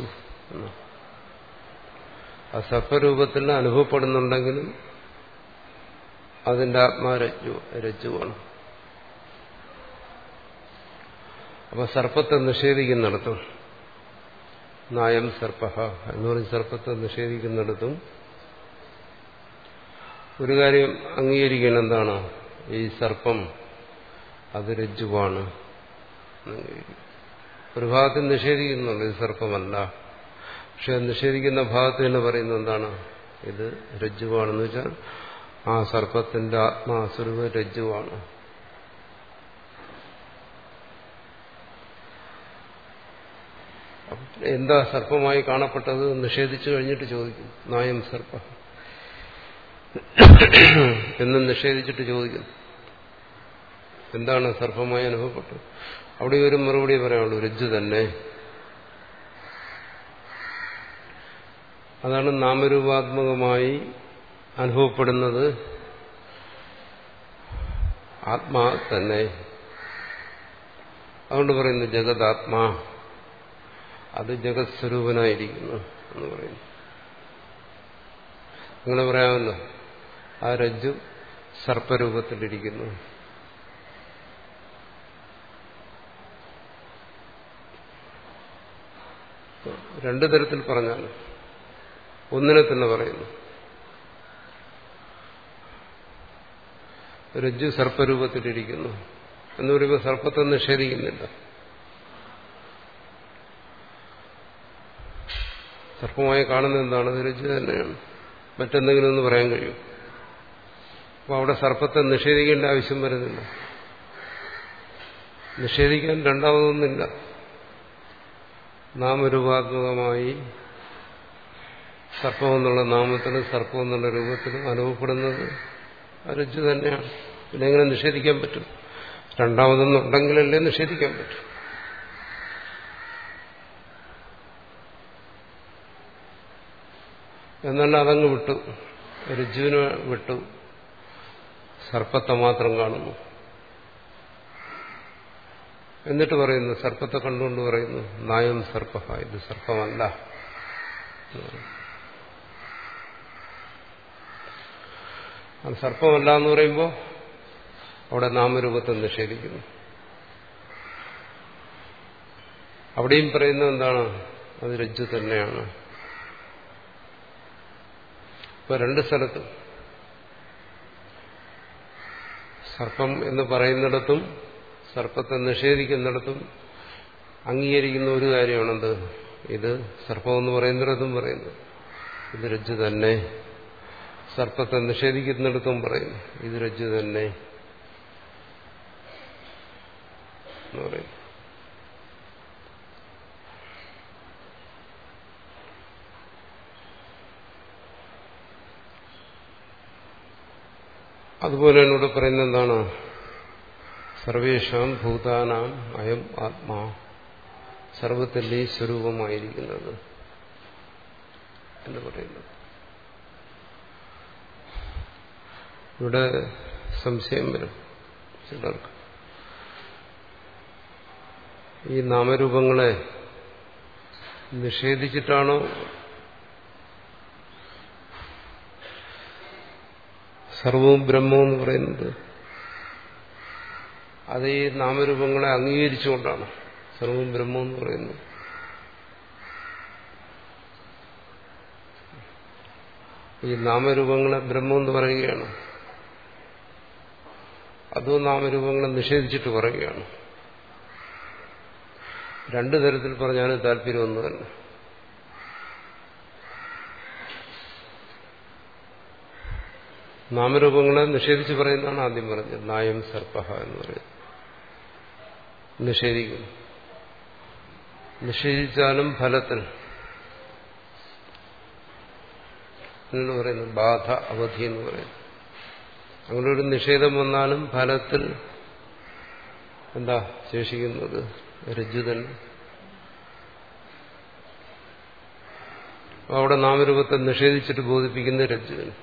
ആ സർപ്പരൂപത്തിൽ അനുഭവപ്പെടുന്നുണ്ടെങ്കിലും അതിന്റെ ആത്മാ രജ്ജു രജ്ജുവാണ്. അപ്പൊ സർപ്പത്തെ നിഷേധിക്കുന്നിടത്തും, നായം സർപ്പ എന്ന് പറഞ്ഞ് സർപ്പത്തെ നിഷേധിക്കുന്നിടത്തും ഒരു കാര്യം അംഗീകരിക്കണം. എന്താണ്? ഈ സർപ്പം അത് രജ്ജുവാണ്. ഒരു ഭാഗത്ത് നിഷേധിക്കുന്നുണ്ട് ഇത് സർപ്പമല്ല. പക്ഷെ നിഷേധിക്കുന്ന ഭാഗത്ത് തന്നെ പറയുന്നത് എന്താണ്? ഇത് രജ്ജുവാണെന്ന് വെച്ചാൽ ആ സർപ്പത്തിന്റെ ആത്മാസ്വരൂപ രജ്ജുവാണ്. എന്താ സർപ്പമായി കാണപ്പെട്ടത്? നിഷേധിച്ചു കഴിഞ്ഞിട്ട് ചോദിക്കും. നായം സർപ്പ എന്നും നിഷേധിച്ചിട്ട് ചോദിക്കും, എന്താണ് സർപ്പമായി അനുഭവപ്പെട്ടത്? അവിടെ ഒരു മറുപടി പറയാനുള്ളൂ, രജ്ജു തന്നെ. അതാണ് നാമരൂപാത്മകമായി അനുഭവപ്പെടുന്നത് ആത്മാ തന്നെ. അതുകൊണ്ട് പറയുന്നു ജഗദാത്മാ, അത് ജഗത് സ്വരൂപനായിരിക്കുന്നു എന്ന് പറയുന്നു. അങ്ങനെ പറയാമല്ലോ, ആ രജ്ജു സർപ്പരൂപത്തിലിരിക്കുന്നു. രണ്ടു തരത്തിൽ പറഞ്ഞാൽ ഒന്നിനെ തന്നെ പറയുന്നു. രജ്ജു സർപ്പരൂപത്തിലിരിക്കുന്നു എന്ന് പറയുമ്പോൾ സർപ്പത്തെ നിഷേധിക്കുന്നില്ല. സർപ്പമായി കാണുന്നത് എന്താണ്? രജ്ജു തന്നെയാണ്. മറ്റെന്തെങ്കിലും ഒന്ന് പറയാൻ കഴിയും. അപ്പോൾ അവിടെ സർപ്പത്തെ നിഷേധിക്കേണ്ട ആവശ്യം വരുന്നില്ല. നിഷേധിക്കാൻ രണ്ടാമതൊന്നില്ല. നാമരൂപാത്മകമായി സർപ്പം എന്നുള്ള നാമത്തിലും സർപ്പം എന്നുള്ള രൂപത്തിലും അനുഭവപ്പെടുന്നത് രജ്ജു തന്നെയാണ്. പിന്നെ എങ്ങനെ നിഷേധിക്കാൻ പറ്റും? രണ്ടാമതൊന്നുണ്ടെങ്കിലല്ലേ നിഷേധിക്കാൻ പറ്റും. എന്നല്ല, അതങ്ങ് വിട്ടു, രജ്ജുവിനെ വിട്ടു, സർപ്പത്തെ മാത്രം കാണുന്നു. എന്നിട്ട് പറയുന്നു, സർപ്പത്തെ കണ്ടുകൊണ്ട് പറയുന്നു നായം സർപ്പ, ഇത് സർപ്പമല്ല. അത് സർപ്പമല്ല എന്ന് പറയുമ്പോൾ അവിടെ നാമരൂപത്തെ നിഷേധിക്കുന്നു. അവിടെയും പറയുന്നത് എന്താണ്? അത് രജ്ജു തന്നെയാണ്. ഇപ്പൊ രണ്ട് സ്ഥലത്തും സർപ്പം എന്ന് പറയുന്നിടത്തും സർപ്പത്തെ നിഷേധിക്കുന്നിടത്തും അംഗീകരിക്കുന്ന ഒരു കാര്യമാണെന്ത്, ഇത് സർപ്പമെന്ന് പറയുന്നിടത്തും പറയുന്നു ഇത് രജ്ജു തന്നെ. സർപ്പത്തെ നിഷേധിക്കുന്നിടത്തും പറയുന്നു ഇത് രജ്ജു തന്നെ എന്ന് പറയുന്നു. അതുപോലെ എന്നോട് പറയുന്നത് എന്താണ്? സർവേഷാം ഭൂതാനാം അയം ആത്മാ, സർവത്തിന്റെ സ്വരൂപമായിരിക്കുന്നത് എന്ന് പറയുന്നത്. ഇവിടെ സംശയം വരും ചിലർക്ക്. ഈ നാമരൂപങ്ങളെ നിഷേധിച്ചിട്ടാണോ സർവവും ബ്രഹ്മവും എന്ന് പറയുന്നത്? അത് ഈ നാമരൂപങ്ങളെ അംഗീകരിച്ചുകൊണ്ടാണ് സർവവും ബ്രഹ്മം എന്ന് പറയുന്നത്. ഈ നാമരൂപങ്ങളെ ബ്രഹ്മം എന്ന് പറയുകയാണ്, അതോ നാമരൂപങ്ങളെ നിഷേധിച്ചിട്ട് പറയുകയാണ്? രണ്ടു തരത്തിൽ പറഞ്ഞാലും താല്പര്യം ഒന്ന് തന്നെ. നാമരൂപങ്ങളെ നിഷേധിച്ച് പറയുന്നതാണ് ആദ്യം പറഞ്ഞത്. നായം സർപ്പഹ എന്ന് പറയുന്നത് നിഷേധിക്കുന്നു. നിഷേധിച്ചാലും ഫലത്തിൽ എന്ന് പറയുന്നു ബാധ അവധി എന്ന് പറയുന്നു. അങ്ങനെ ഒരു നിഷേധം വന്നാലും ഫലത്തിൽ എന്താ ശേഷിക്കുന്നത്? രജ്ജു തന്നെ. അവിടെ നാമരൂപത്തെ നിഷേധിച്ചിട്ട് ബോധിപ്പിക്കുന്ന രജ്ജുവിന്,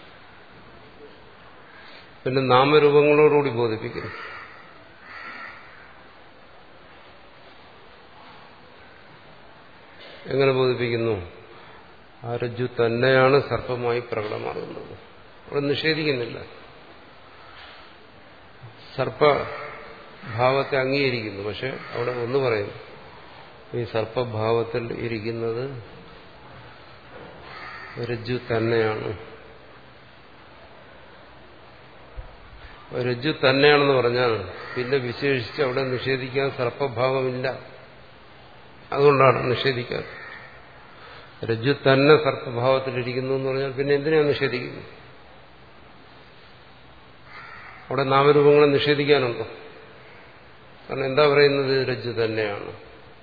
പിന്നെ നാമരൂപങ്ങളോടുകൂടി ബോധിപ്പിക്കുന്നു. എങ്ങനെ ബോധിപ്പിക്കുന്നു? ആ രജ്ജു തന്നെയാണ് സർപ്പമായി പ്രകടമാകുന്നത്. അവിടെ നിഷേധിക്കുന്നില്ല, സർപ്പഭാവത്തെ അംഗീകരിക്കുന്നു. പക്ഷെ അവിടെ ഒന്ന് പറയുന്നു, ഈ സർപ്പഭാവത്തിൽ ഇരിക്കുന്നത് രജ്ജു തന്നെയാണ്. രജ്ജു തന്നെയാണെന്ന് പറഞ്ഞാൽ പിന്നെ വിശേഷിച്ച് അവിടെ നിഷേധിക്കാൻ സർപ്പഭാവമില്ല. അതുകൊണ്ടാണ് നിഷേധിക്കാൻ. രജ്ജു തന്നെ സർപ്പഭാവത്തിലിരിക്കുന്നു എന്ന് പറഞ്ഞാൽ പിന്നെ എന്തിനാണ് നിഷേധിക്കുന്നത്? അവിടെ നാമരൂപങ്ങളെ നിഷേധിക്കാനുണ്ടോ? കാരണം എന്താ പറയുന്നത്? രജ്ജു തന്നെയാണ്.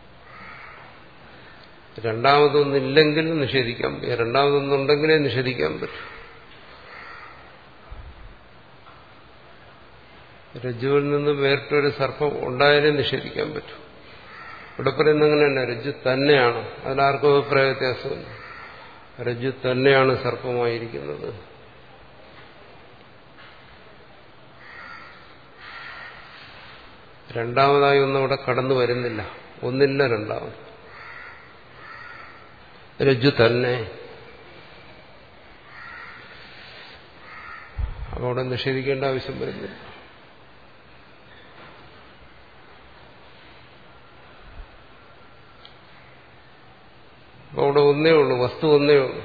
രണ്ടാമതൊന്നില്ലെങ്കിൽ നിഷേധിക്കാൻ പറ്റും, രണ്ടാമതൊന്നുണ്ടെങ്കിലേ നിഷേധിക്കാൻ പറ്റും. രജ്ജുവിൽ നിന്ന് വേറിട്ടൊരു സർപ്പം ഉണ്ടായാലേ നിഷേധിക്കാൻ പറ്റും. ഇവിടെ പറയുന്നത് അങ്ങനെയല്ല, രജ്ജു തന്നെയാണ്. അതിലാർക്കും അഭിപ്രായ വ്യത്യാസമില്ല. രജ്ജു തന്നെയാണ് സർപ്പമായിരിക്കുന്നത്. രണ്ടാമതായി ഒന്നും അവിടെ കടന്നു വരുന്നില്ല. ഒന്നില്ല രണ്ടാമത്. രജ്ജു തന്നെ. അപ്പോൾ അവിടെ നിഷേധിക്കേണ്ട ആവശ്യം വരുന്നില്ല. അപ്പോൾ അവിടെ ഒന്നേ ഉള്ളൂ, വസ്തു ഒന്നേ ഉള്ളൂ.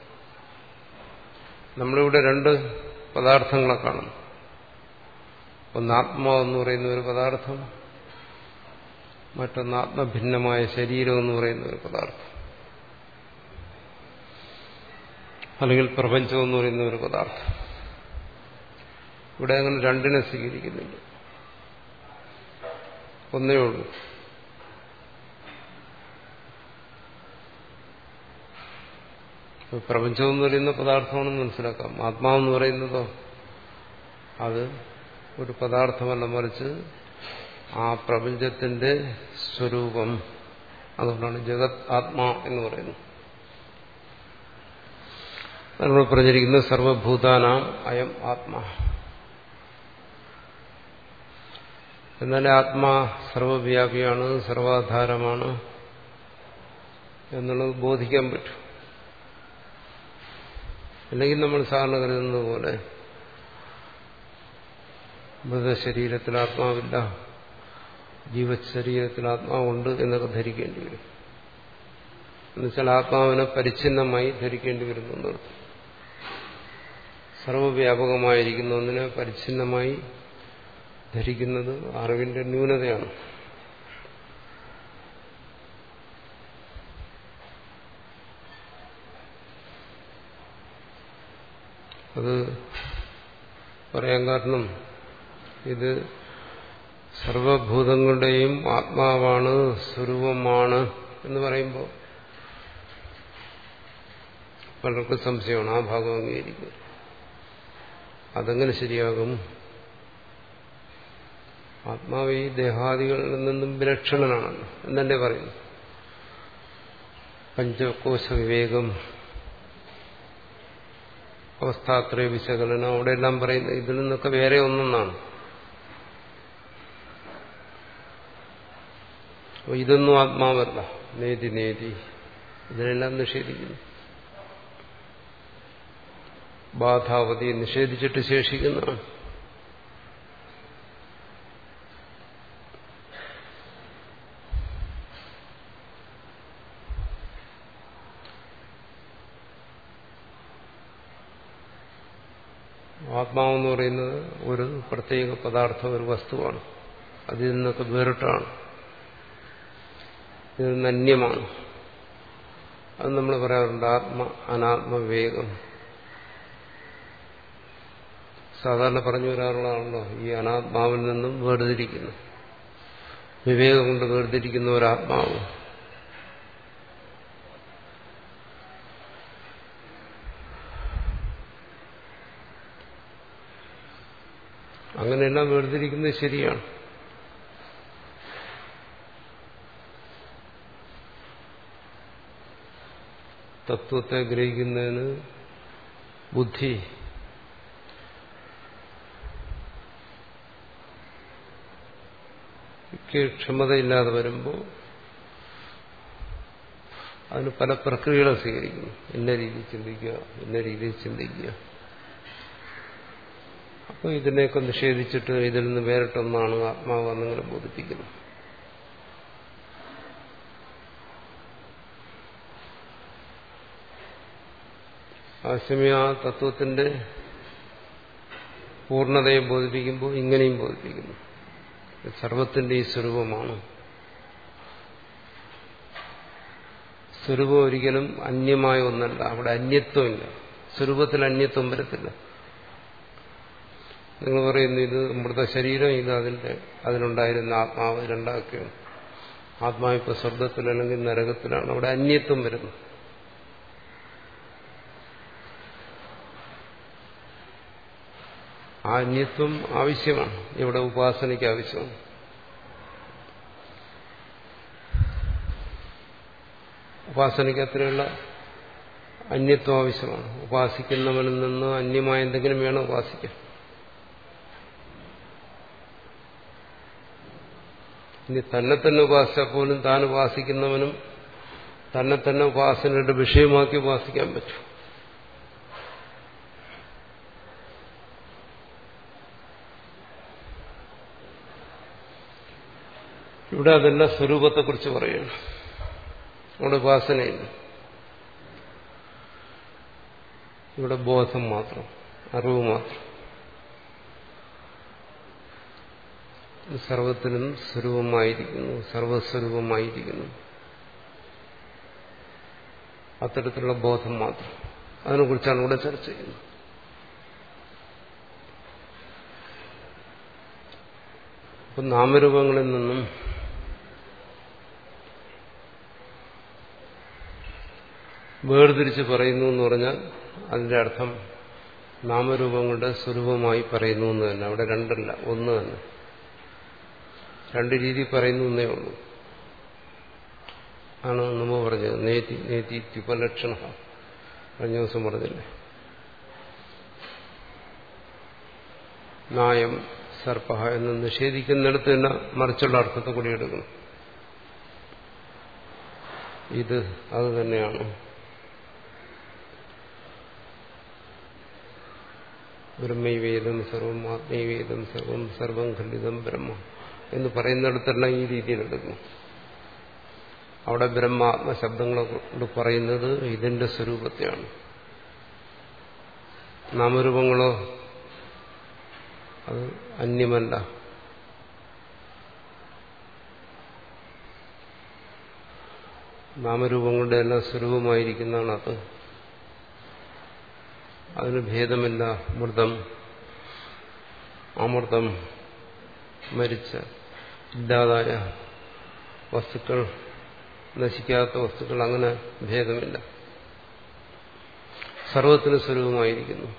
നമ്മളിവിടെ രണ്ട് പദാർത്ഥങ്ങളെ കാണുന്നു. ഒന്ന് ആത്മാവെന്ന് പറയുന്ന ഒരു പദാർത്ഥം, മറ്റൊന്ന് ആത്മഭിന്നമായ ശരീരം എന്ന് പറയുന്ന ഒരു പദാർത്ഥം, അല്ലെങ്കിൽ പ്രപഞ്ചം എന്ന് പറയുന്ന ഒരു പദാർത്ഥം. ഇവിടെ അങ്ങനെ രണ്ടിനെ സ്വീകരിക്കുന്നില്ല, ഒന്നേ ഉള്ളൂ. പ്രപഞ്ചം എന്ന് പറയുന്ന പദാർത്ഥമാണെന്ന് മനസ്സിലാക്കാം. ആത്മാവെന്ന് പറയുന്നതോ അത് ഒരു പദാർത്ഥമല്ല, മറിച്ച് ആ പ്രപഞ്ചത്തിന്റെ സ്വരൂപം. അതുകൊണ്ടാണ് ജഗത് ആത്മാ എന്ന് പറയുന്നത്. നമ്മൾ പറഞ്ഞിരിക്കുന്നത് സർവഭൂതാനാം അയം ആത്മാ. എന്നാലേ ആത്മാ സർവവ്യാപിയാണ്, സർവാധാരമാണ് എന്നുള്ളത് ബോധിക്കാൻ പറ്റും. അല്ലെങ്കിൽ നമ്മൾ സാധാരണ കരുതുന്നത് പോലെ മൃതശരീരത്തിൽ ആത്മാവില്ല, ജീവശരീരത്തിൽ ആത്മാവുണ്ട് എന്നൊക്കെ ധരിക്കേണ്ടി വരും. എന്നുവെച്ചാൽ ആത്മാവിനെ പരിച്ഛിന്നമായി ധരിക്കേണ്ടി വരുന്നു എന്നർത്ഥം. സർവവ്യാപകമായിരിക്കുന്ന ഒന്നിനെ പരിച്ഛിന്നമായി ധരിക്കുന്നത് അറിവിന്റെ ന്യൂനതയാണ്. അത് പറയാൻ കാരണം ഇത് സർവഭൂതങ്ങളുടെയും ആത്മാവാണ്, സ്വരൂപമാണ് എന്ന് പറയുമ്പോൾ പലർക്കും സംശയമാണ്. ആ ഭാഗം അംഗീകരിക്കുക. അതെങ്ങനെ ശരിയാകും? ആത്മാവ് ഈ ദേഹാദികളിൽ നിന്നും വിലക്ഷണനാണല്ലോ എന്നല്ലേ പറയുന്നു. പഞ്ചകോശ വിവേകം, അവസ്ഥാത്രയ വിശകലനം, അവിടെയെല്ലാം പറയുന്നത് ഇതിൽ നിന്നൊക്കെ വേറെ ഒന്നെന്നാണ്. ഇതൊന്നും ആത്മാവല്ല, നേതി നേതി, ഇതിനെല്ലാം നിഷേധിക്കുന്നു. ബാധാവതി നിഷേധിച്ചിട്ട് ശേഷിക്കുന്നതാണ്. ആത്മാവെന്ന് പറയുന്നത് ഒരു പ്രത്യേക പദാർത്ഥം, ഒരു വസ്തുവാണ്. അതിൽ നിന്നൊക്കെ വേറിട്ടാണ്, ഇതിൽ നിന്ന് അന്യമാണ്. അത് നമ്മൾ പറയാറുണ്ട് ആത്മ അനാത്മ വിവേകം. സാധാരണ പറഞ്ഞു വരാറുള്ളതാണല്ലോ ഈ അനാത്മാവിൽ നിന്നും വേർതിരിക്കുന്നു, വിവേകം കൊണ്ട് വേർതിരിക്കുന്ന ഒരാത്മാവ്. അങ്ങനെയെല്ലാം വേർതിരിക്കുന്നത് ശരിയാണ്. തത്വത്തെ ഗ്രഹിക്കുന്നതിന് ബുദ്ധി ക്ഷമതയില്ലാതെ വരുമ്പോൾ അതിന് പല പ്രക്രിയകളെ സ്വീകരിക്കുന്നു. ഇന്ന രീതിയിൽ ചിന്തിക്കുക, ഇന്ന രീതിയിൽ ചിന്തിക്കുക. അപ്പോൾ ഇതിനെയൊക്കെ നിഷേധിച്ചിട്ട് ഇതിൽ നിന്ന് വേറിട്ടൊന്നാണ് ആത്മാവ് എന്നിങ്ങനെ ബോധിപ്പിക്കുന്നു. ആശയമേ ആ തത്വത്തിന്റെ പൂർണ്ണതയെ ബോധിപ്പിക്കുമ്പോൾ ഇങ്ങനെയും ബോധിപ്പിക്കുന്നു. സർവത്തിന്റെ ഈ സ്വരൂപമാണ്. സ്വരൂപം ഒരിക്കലും അന്യമായ ഒന്നല്ല. അവിടെ അന്യത്വമില്ല. സ്വരൂപത്തിൽ അന്യത്വം വരത്തില്ല. നിങ്ങൾ പറയുന്നു ഇത് മൃതശരീരം, ഇത് അതിന്റെ അതിനുണ്ടായിരുന്ന ആത്മാവ് രണ്ടാക്കുകയാണ്. ആത്മാവ് ഇപ്പൊ സ്വർഗത്തിൽ അല്ലെങ്കിൽ നരകത്തിലാണ്. അവിടെ അന്യത്വം വരുന്നു. ആ അന്യത്വം ആവശ്യമാണ്. ഇവിടെ ഉപാസനയ്ക്ക് ആവശ്യമാണ്. ഉപാസനയ്ക്ക് അത്രയുള്ള അന്യത്വം ആവശ്യമാണ്. ഉപാസിക്കുന്നവനിൽ നിന്ന് അന്യമായ എന്തെങ്കിലും വേണം ഉപാസിക്കാൻ. ഇനി തന്നെ തന്നെ ഉപാസിച്ചാൽ പോലും താൻ ഉപാസിക്കുന്നവനും തന്നെ തന്നെ ഉപാസനയുടെ വിഷയമാക്കി ഉപാസിക്കാൻ പറ്റും. ഇവിടെ അതല്ല, സ്വരൂപത്തെക്കുറിച്ച് പറയുന്നു. അവിടെ ഉപാസനയില്ല. ഇവിടെ ബോധം മാത്രം, അറിവ് മാത്രം. സർവത്തിനും സ്വരൂപമായിരിക്കുന്നു, സർവസ്വരൂപമായിരിക്കുന്നു. അത്തരത്തിലുള്ള ബോധം മാത്രം. അതിനെക്കുറിച്ചാണ് ഇവിടെ ചർച്ച ചെയ്യുന്നത്. അപ്പം നാമരൂപങ്ങളിൽ നിന്നും വേർതിരിച്ച് പറയുന്നു എന്ന് പറഞ്ഞാൽ അതിന്റെ അർത്ഥം നാമരൂപങ്ങളുടെ സ്വരൂപമായി പറയുന്നു എന്ന് തന്നെ. അവിടെ രണ്ടല്ല, ഒന്ന് തന്നെ. രണ്ട് രീതി പറയുന്നു എന്നേ ഉള്ളൂ. ആണ് നമ്മ പറഞ്ഞത് നേതി നേതി ത്യുപലക്ഷണ. കഴിഞ്ഞ ദിവസം പറഞ്ഞില്ലേ, നായം സർപ്പ എന്ന് നിഷേധിക്കുന്നിടത്ത് തന്നെ മറിച്ചുള്ള അർത്ഥത്തെ കൂടി എടുക്കണം. ഇത് അത് തന്നെയാണ്. ബ്രഹ്മൈവേദം സർവം ആത്മൈവേദം സർവം സർവം ഖണ്ഡിതം ബ്രഹ്മ എന്ന് പറയുന്നിടത്തെല്ലാം ഈ രീതിയിലെടുക്കും. അവിടെ ബ്രഹ്മാത്മ ശബ്ദങ്ങളെ കൊണ്ട് പറയുന്നത് ഇതിന്റെ സ്വരൂപത്തെയാണ്. നാമരൂപങ്ങളോ അത് അന്യമല്ല, നാമരൂപങ്ങളുടെ എല്ലാം സ്വരൂപമായിരിക്കുന്നതാണ് അത്. അതിന് ഭേദമില്ല. മൃതം, അമൃതം, മരിച്ച, ഇല്ലാതായ വസ്തുക്കൾ, നശിക്കാത്ത വസ്തുക്കൾ, അങ്ങനെ ഭേദമില്ല. സർവത്തിന് സ്വരൂപമായിരിക്കുന്നു.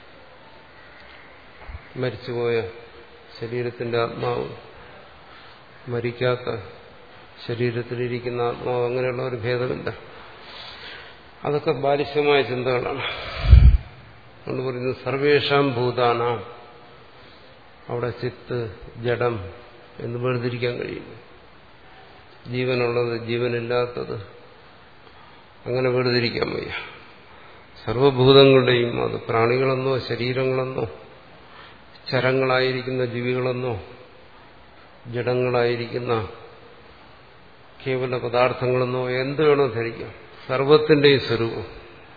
മരിച്ചുപോയ ശരീരത്തിന്റെ ആത്മാവ്, മരിക്കാത്ത ശരീരത്തിലിരിക്കുന്ന ആത്മാവ്, അങ്ങനെയുള്ള ഒരു ഭേദമില്ല. അതൊക്കെ ബാലിശമായ ചിന്തകളാണ്. അതുകൊണ്ട് പറയുന്നത് സർവേഷാം ഭൂതാനാം. അവിടെ ചിത്ത്, ജഡം എന്ന് വേർതിരിക്കാൻ കഴിയില്ല. ജീവനുള്ളത്, ജീവനില്ലാത്തത്, അങ്ങനെ വേർതിരിക്കാൻ വയ്യ. സർവഭൂതങ്ങളുടെയും, അത് പ്രാണികളെന്നോ ശരീരങ്ങളെന്നോ ചരങ്ങളായിരിക്കുന്ന ജീവികളെന്നോ ജഡങ്ങളായിരിക്കുന്ന കേവല പദാർത്ഥങ്ങളെന്നോ എന്ത് വേണോ ധരിക്കാം. സർവത്തിന്റെയും സ്വരൂപം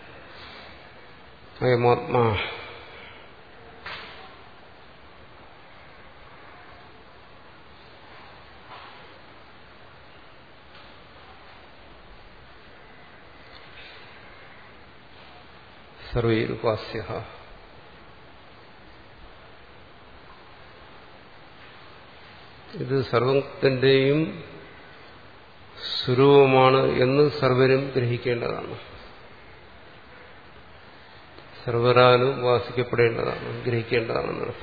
അയമാത്മാ. സർവൈരുപാസ്യ. ഇത് സർവത്തിന്റെയും സ്വരൂപമാണ് എന്ന് സർവരും ഗ്രഹിക്കേണ്ടതാണ്. സർവരാലും വാസിക്കപ്പെടേണ്ടതാണ്, ഗ്രഹിക്കേണ്ടതാണെന്നർത്ഥം.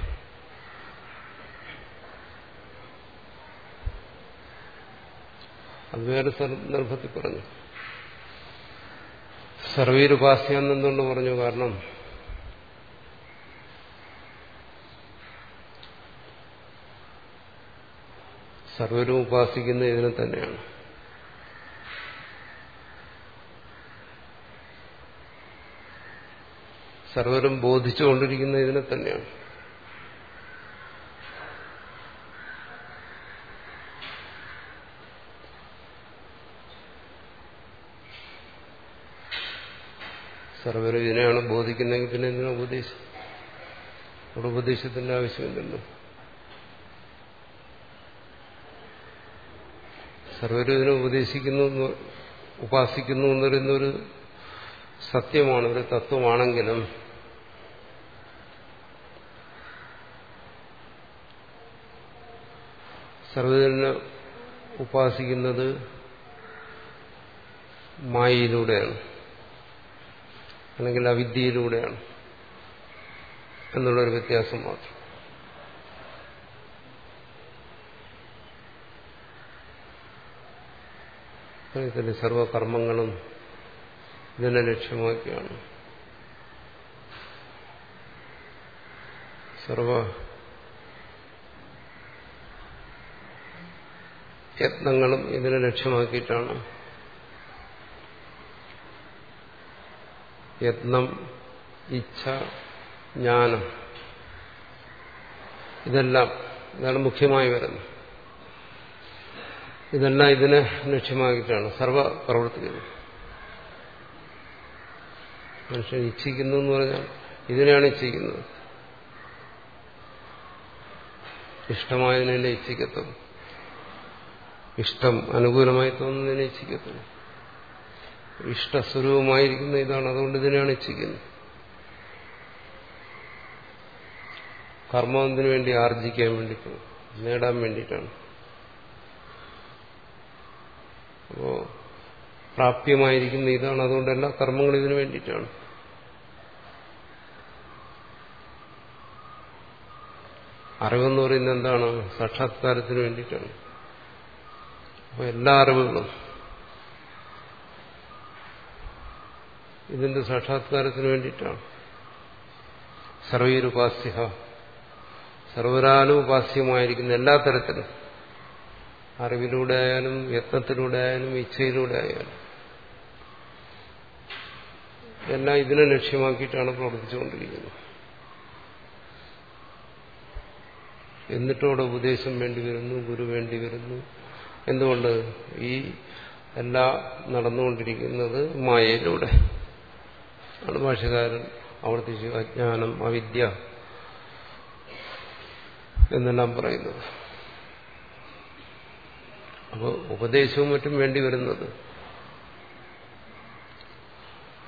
അത് വേറെ സന്ദർഭത്തിൽ പറഞ്ഞു. സർവൈരുപാസ്യ എന്നെന്തുകൊണ്ട് പറഞ്ഞു? കാരണം സർവരും ഉപാസിക്കുന്ന ഇതിനെ തന്നെയാണ്. സർവരും ബോധിച്ചുകൊണ്ടിരിക്കുന്ന ഇതിനെ തന്നെയാണ്. സർവരും ഇതിനെയാണ് ബോധിക്കുന്നതെങ്കിൽ പിന്നെ എന്തിനാ ഉപദേശം? അവിടെ ഉപദേശത്തിന്റെ ആവശ്യമില്ലല്ലോ. സർവരും ഇതിനെ ഉപദേശിക്കുന്നു, ഉപാസിക്കുന്നു എന്ന് പറയുന്നൊരു സത്യമാണ്, ഒരു തത്വമാണെങ്കിലും സർവ്വതിനെ ഉപാസിക്കുന്നത് മായയിലൂടെയാണ്, അല്ലെങ്കിൽ അവിദ്യയിലൂടെയാണ് എന്നുള്ളൊരു വ്യത്യാസം മാത്രം. ഇതിന്റെ സർവകർമ്മങ്ങളും ഇതിനെ ലക്ഷ്യമാക്കിയാണ്. സർവ യത്നങ്ങളും ഇതിനെ ലക്ഷ്യമാക്കിയിട്ടാണ്. യത്നം, ഇച്ഛ, ജ്ഞാനം, ഇതെല്ലാം ഇതാണ് മുഖ്യമായി വരുന്നത്. ഇതെല്ലാം ഇതിനെ ലക്ഷ്യമാക്കിയിട്ടാണ് സർവ പ്രവൃത്തികൾ. മനുഷ്യൻ ഇച്ഛിക്കുന്നു എന്ന് പറഞ്ഞാൽ ഇതിനെയാണ് ഇച്ഛിക്കുന്നത്. ഇഷ്ടമായതിനെ ഇച്ഛിക്കത്തുള്ളൂ, ഇഷ്ടം അനുകൂലമായി തോന്നുന്നതിനെ ഇച്ഛിക്കത്തുള്ളൂ. ഇഷ്ടസ്വരൂപമായിരിക്കുന്ന ഇതാണ്, അതുകൊണ്ട് ഇതിനെയാണ് ഇച്ഛിക്കുന്നത്. കർമ്മത്തിന് വേണ്ടി ആർജിക്കാൻ വേണ്ടി, നേടാൻ വേണ്ടിയിട്ടാണ്. അപ്പോ പ്രാപ്യമായിരിക്കുന്ന ഇതാണ്, അതുകൊണ്ട് എല്ലാ കർമ്മങ്ങളും ഇതിനു വേണ്ടിയിട്ടാണ്. അറിവെന്ന് പറയുന്നത് എന്താണ്? സാക്ഷാത്കാരത്തിന് വേണ്ടിയിട്ടാണ്. അപ്പൊ എല്ലാ അറിവുകളും ഇതിന്റെ സാക്ഷാത്കാരത്തിന് വേണ്ടിയിട്ടാണ്. സർവൈരുപാസ്യ, സർവരാലും ഉപാസ്യമായിരിക്കുന്ന എല്ലാ തരത്തിലും, അറിവിലൂടെ ആയാലും യത്നത്തിലൂടെ ആയാലും ഇച്ഛയിലൂടെ ആയാലും എല്ലാം ഇതിനെ ലക്ഷ്യമാക്കിയിട്ടാണ് പ്രവർത്തിച്ചുകൊണ്ടിരിക്കുന്നത്. എന്നിട്ടും അവിടെ ഉപദേശം വേണ്ടി വരുന്നു, ഗുരു വേണ്ടി വരുന്നു. എന്തുകൊണ്ട്? ഈ എല്ലാം നടന്നുകൊണ്ടിരിക്കുന്നത് മായയിലൂടെ ആണ്. ഭാഷ്യകാരൻ ആവർത്തിച്ചു അജ്ഞാനം, അവിദ്യ എന്നെല്ലാം പറയുന്നത്. അപ്പോൾ ഉപദേശവും മറ്റും വേണ്ടി വരുന്നത്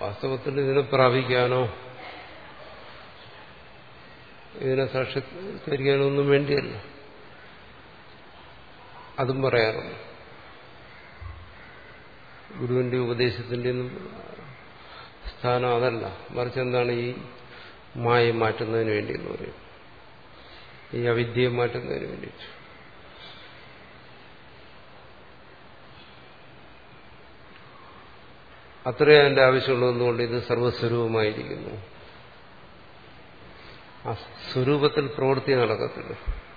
വാസ്തവത്തിൽ ഇതിനെ പ്രാപിക്കാനോ ഇതിനെ സാക്ഷാത്കരിക്കാനോ ഒന്നും വേണ്ടിയല്ല. അതും പറയാറുണ്ട്. ഗുരുവിന്റെ ഉപദേശത്തിന്റെ ഒന്നും സ്ഥാനം അതല്ല, മറിച്ച് എന്താണ് ഈ മായ മാറ്റുന്നതിന് വേണ്ടി എന്ന് പറയും, ഈ അവിദ്യയെ മാറ്റുന്നതിന് വേണ്ടി. അത്രയും അതിന്റെ ആവശ്യമുള്ളതെന്നുകൊണ്ട് ഇത് സർവസ്വരൂപമായിരിക്കുന്നു. ആ സ്വരൂപത്തിൽ പ്രവൃത്തി നടക്കത്തില്ല.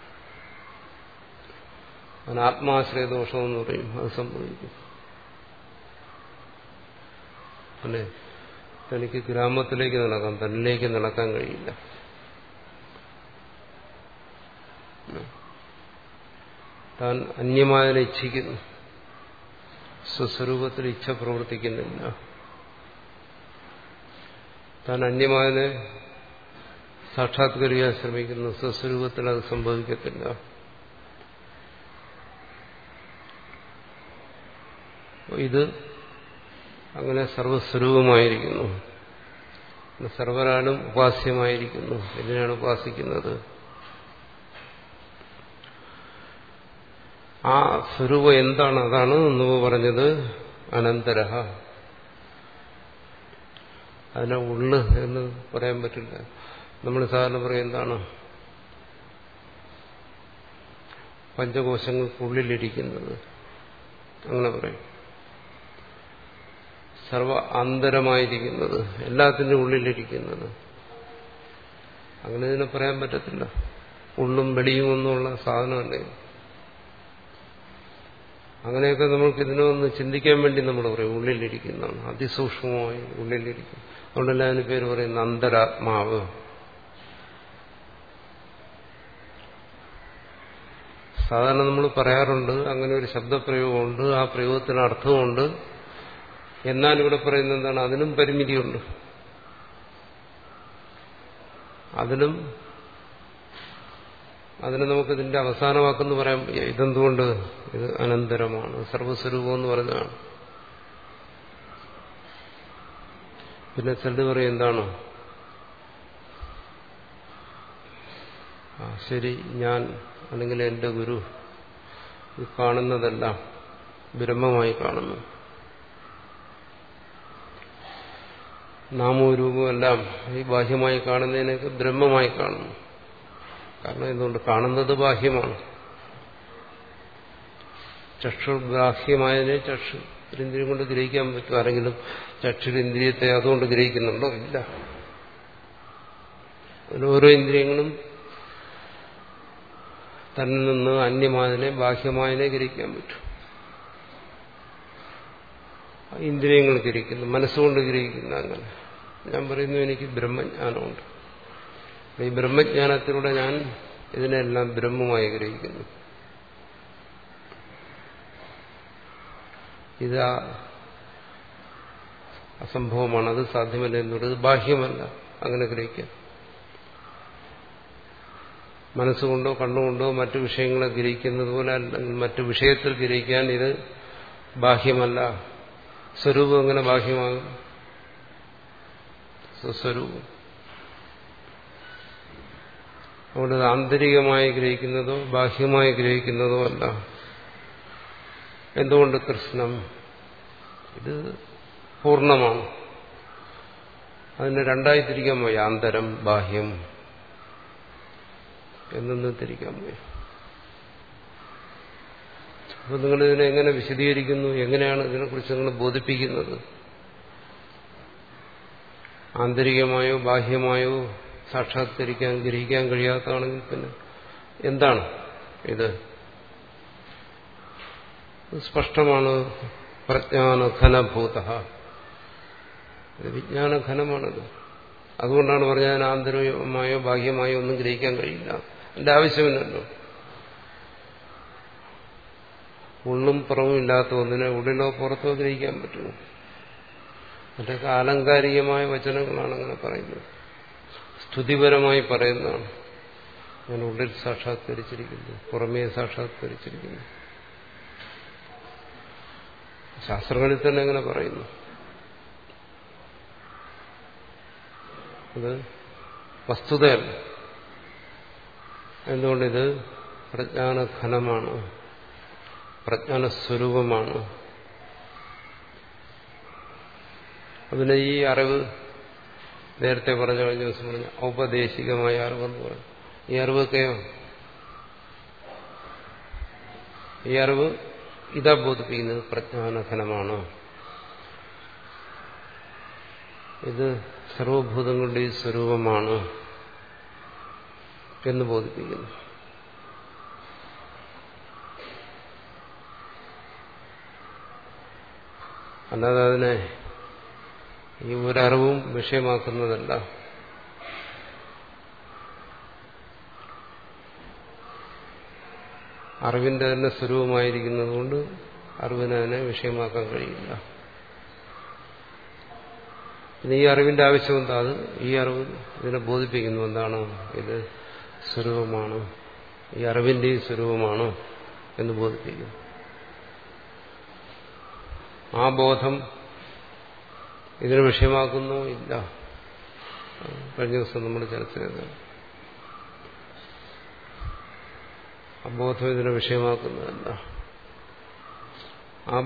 അതിന് ആത്മാശ്രയ ദോഷമെന്ന് പറയും, അത് സംഭവിക്കും. അല്ലെ, തനിക്ക് ഗ്രാമത്തിലേക്ക് നടക്കാം, തന്നിലേക്ക് നടക്കാൻ കഴിയില്ല. താൻ അന്യമായതിനെ ഇച്ഛിക്കുന്നു, സ്വസ്വരൂപത്തിൽ ഇച്ഛ പ്രവർത്തിക്കുന്നില്ല. താൻ അന്യമായതിനെ സാക്ഷാത്കരിക്കാൻ ശ്രമിക്കുന്നു, സ്വസ്വരൂപത്തിൽ അത് സംഭവിക്കത്തില്ല. ഇത് അങ്ങനെ സർവസ്വരൂപമായിരിക്കുന്നു, സർവരാലും ഉപാസ്യമായിരിക്കുന്നു. ഇതിനാണ് ഉപാസിക്കുന്നത്. ആ സ്വരൂപം എന്താണ്? അതാണ് മുമ്പ് പറഞ്ഞത് അനന്തരഹ. അതിനെ ഉള്ള് എന്ന് പറയാൻ പറ്റില്ല. നമ്മൾ സാധാരണ പറയും എന്താണ്? പഞ്ചകോശങ്ങൾക്കുള്ളിലിരിക്കുന്നത്, അങ്ങനെ പറയും. സർവ ആന്തരമായിരിക്കുന്നത്, എല്ലാത്തിൻ്റെ ഉള്ളിലിരിക്കുന്നത്, അങ്ങനെ ഇതിനെ പറയാൻ പറ്റത്തില്ല. ഉള്ളും വെളിയും ഒന്നുമുള്ള സാധനമല്ലേ. അങ്ങനെയൊക്കെ നമ്മൾക്ക് ഇതിനെ ഒന്ന് ചിന്തിക്കാൻ വേണ്ടി നമ്മൾ പറയും ഉള്ളിലിരിക്കുന്നതാണ്, അതിസൂക്ഷ്മമായി ഉള്ളിലിരിക്കും. അതുകൊണ്ടല്ല അതിന് പേര് പറയുന്ന അന്തരാത്മാവ്. സാധാരണ നമ്മൾ പറയാറുണ്ട്, അങ്ങനെ ഒരു ശബ്ദപ്രയോഗമുണ്ട്, ആ പ്രയോഗത്തിന് അർത്ഥമുണ്ട്. എന്നാൽ ഇവിടെ പറയുന്നത് എന്താണ്? അതിനും പരിമിതിയുണ്ട്. അതിലും അതിന് നമുക്കിതിന്റെ അവസാന വാക്കെന്ന് പറയാൻ വയ്യ. ഇതെന്തുകൊണ്ട്? ഇത് അനന്തരമാണ്, സർവസ്വരൂപം എന്ന് പറഞ്ഞതാണ്. പിന്നെ ചിലത് പറയും എന്താണ്? ആ ശരി, ഞാൻ അല്ലെങ്കിൽ എന്റെ ഗുരു ഈ കാണുന്നതെല്ലാം ബ്രഹ്മമായി കാണുന്നു, നാമവും രൂപവും എല്ലാം ഈ ബാഹ്യമായി കാണുന്നതിനൊക്കെ ബ്രഹ്മമായി കാണുന്നു. കാരണം എന്തുകൊണ്ട്? കാണുന്നത് ബാഹ്യമാണ്. ചക്ഷുർഗ്രാഹ്യമായതിനെ ചക്ഷുരിന്ദ്രിയം കൊണ്ട് ഗ്രഹിക്കാൻ പറ്റും. ആരെങ്കിലും ചക്ഷുരിന്ദ്രിയത്തെ അതുകൊണ്ട് ഗ്രഹിക്കുന്നുണ്ടോ? ഇല്ല. അതിൽ ഓരോ ഇന്ദ്രിയങ്ങളും തന്നിൽ നിന്ന് അന്യമായതിനെ ബാഹ്യമായതിനെ ഗ്രഹിക്കാൻ പറ്റും. ഇന്ദ്രിയങ്ങൾ ഗ്രഹിക്കുന്നു, മനസ്സുകൊണ്ട് ഗ്രഹിക്കുന്നു. അങ്ങനെ ഞാൻ പറയുന്നു എനിക്ക് ബ്രഹ്മജ്ഞാനമുണ്ട്. ഈ ബ്രഹ്മജ്ഞാനത്തിലൂടെ ഞാൻ ഇതിനെല്ലാം ബ്രഹ്മമായി ഗ്രഹിക്കുന്നു. ഇത് അസംഭവമാണ്, അത് സാധ്യമല്ല എന്നുള്ളത്. ഇത് ബാഹ്യമല്ല അങ്ങനെ ഗ്രഹിക്കാൻ. മനസ്സുകൊണ്ടോ കണ്ണുകൊണ്ടോ മറ്റു വിഷയങ്ങളെ ഗ്രഹിക്കുന്നത് പോലെ അല്ലെങ്കിൽ മറ്റു വിഷയത്തിൽ ഗ്രഹിക്കാൻ ഇത് ബാഹ്യമല്ല. സ്വരൂപം എങ്ങനെ ബാഹ്യമാകും? സ്വസ്വരൂപം. അവിടെ ആന്തരികമായി ഗ്രഹിക്കുന്നതോ ബാഹ്യമായി ഗ്രഹിക്കുന്നതോ അല്ല. എന്തുകൊണ്ട്? കൃഷ്ണം ഇത് പൂർണ്ണമാണ്. അതിനെ രണ്ടായി തിരിക്കാൻ പോയി, ആന്തരം ബാഹ്യം എന്നൊന്നും തിരിക്കാൻ പോയി. അപ്പൊ നിങ്ങളിതിനെ എങ്ങനെ വിശദീകരിക്കുന്നു? എങ്ങനെയാണ് ഇതിനെക്കുറിച്ച് നിങ്ങൾ ബോധിപ്പിക്കുന്നത്? ആന്തരികമായോ ബാഹ്യമായോ സാക്ഷാത്കരിക്കാൻ ഗ്രഹിക്കാൻ കഴിയാത്തതാണെങ്കിൽ പിന്നെ എന്താണ് ഇത്? സ്പഷ്ടമാണ്. പ്രജ്ഞാനഘനഭൂത, ഇത് വിജ്ഞാനഘനമാണത്. അതുകൊണ്ടാണ് പറഞ്ഞാൽ ആന്തരികമായോ ബാഹ്യമായോ ഒന്നും ഗ്രഹിക്കാൻ കഴിയില്ല. അതിന്റെ ആവശ്യമില്ലല്ലോ. ഉള്ളും പുറവും ഇല്ലാത്ത ഒന്നിനെ ഉള്ളിലോ പുറത്തോ ഗ്രഹിക്കാൻ പറ്റുമോ? മറ്റൊക്കെ ആലങ്കാരികമായ വചനങ്ങളാണ് അങ്ങനെ പറയുന്നത്, സ്തുതിപരമായി പറയുന്നതാണ്. ഞാൻ ഉള്ളിൽ സാക്ഷാത്കരിച്ചിരിക്കുന്നു, പുറമേ സാക്ഷാത്കരിച്ചിരിക്കുന്നു. ശാസ്ത്രങ്ങളിൽ തന്നെ അങ്ങനെ പറയുന്നു. അത് വസ്തുതയല്ല. എന്തുകൊണ്ടിത് പ്രജ്ഞാനഘനമാണ്, പ്രജ്ഞാനസ്വരൂപമാണ്. അതിന് ഈ അറിവ് നേരത്തെ പറഞ്ഞ കഴിഞ്ഞ ദിവസം പറഞ്ഞ ഔപദേശികമായ അറിവെന്ന് പറഞ്ഞു. ഈ അറിവൊക്കെയോ ഈ അറിവ് ഇതാ ബോധിപ്പിക്കുന്നത് പ്രജ്ഞാനഘനമാണ്. ഇത് സർവഭൂതങ്ങളുടെ സ്വരൂപമാണ് എന്ന് ബോധിപ്പിക്കുന്നു. അല്ലാതെ അതിനെ ഈ ഒരറിവും വിഷയമാക്കുന്നതല്ല. അറിവിന്റെ തന്നെ സ്വരൂപമായിരിക്കുന്നത് കൊണ്ട് അറിവിനെ അതിനെ വിഷയമാക്കാൻ കഴിയില്ല. ഇനി ഈ അറിവിന്റെ ആവശ്യം എന്താ? അത് ഈ അറിവ് ഇതിനെ ബോധിപ്പിക്കുന്നു. എന്താണ്? ഇത് സ്വരൂപമാണ്, ഈ അറിവിന്റെ സ്വരൂപമാണ് എന്ന് ബോധിപ്പിക്കുന്നു. ആ ബോധം ഇതിനെ വിഷയമാക്കുന്നു ഇല്ല. കഴിഞ്ഞ ദിവസം നമ്മൾ ചർച്ച ചെയ്തതാണ്. ആ ബോധം ഇതിനെ വിഷയമാക്കുന്നതല്ല. ആ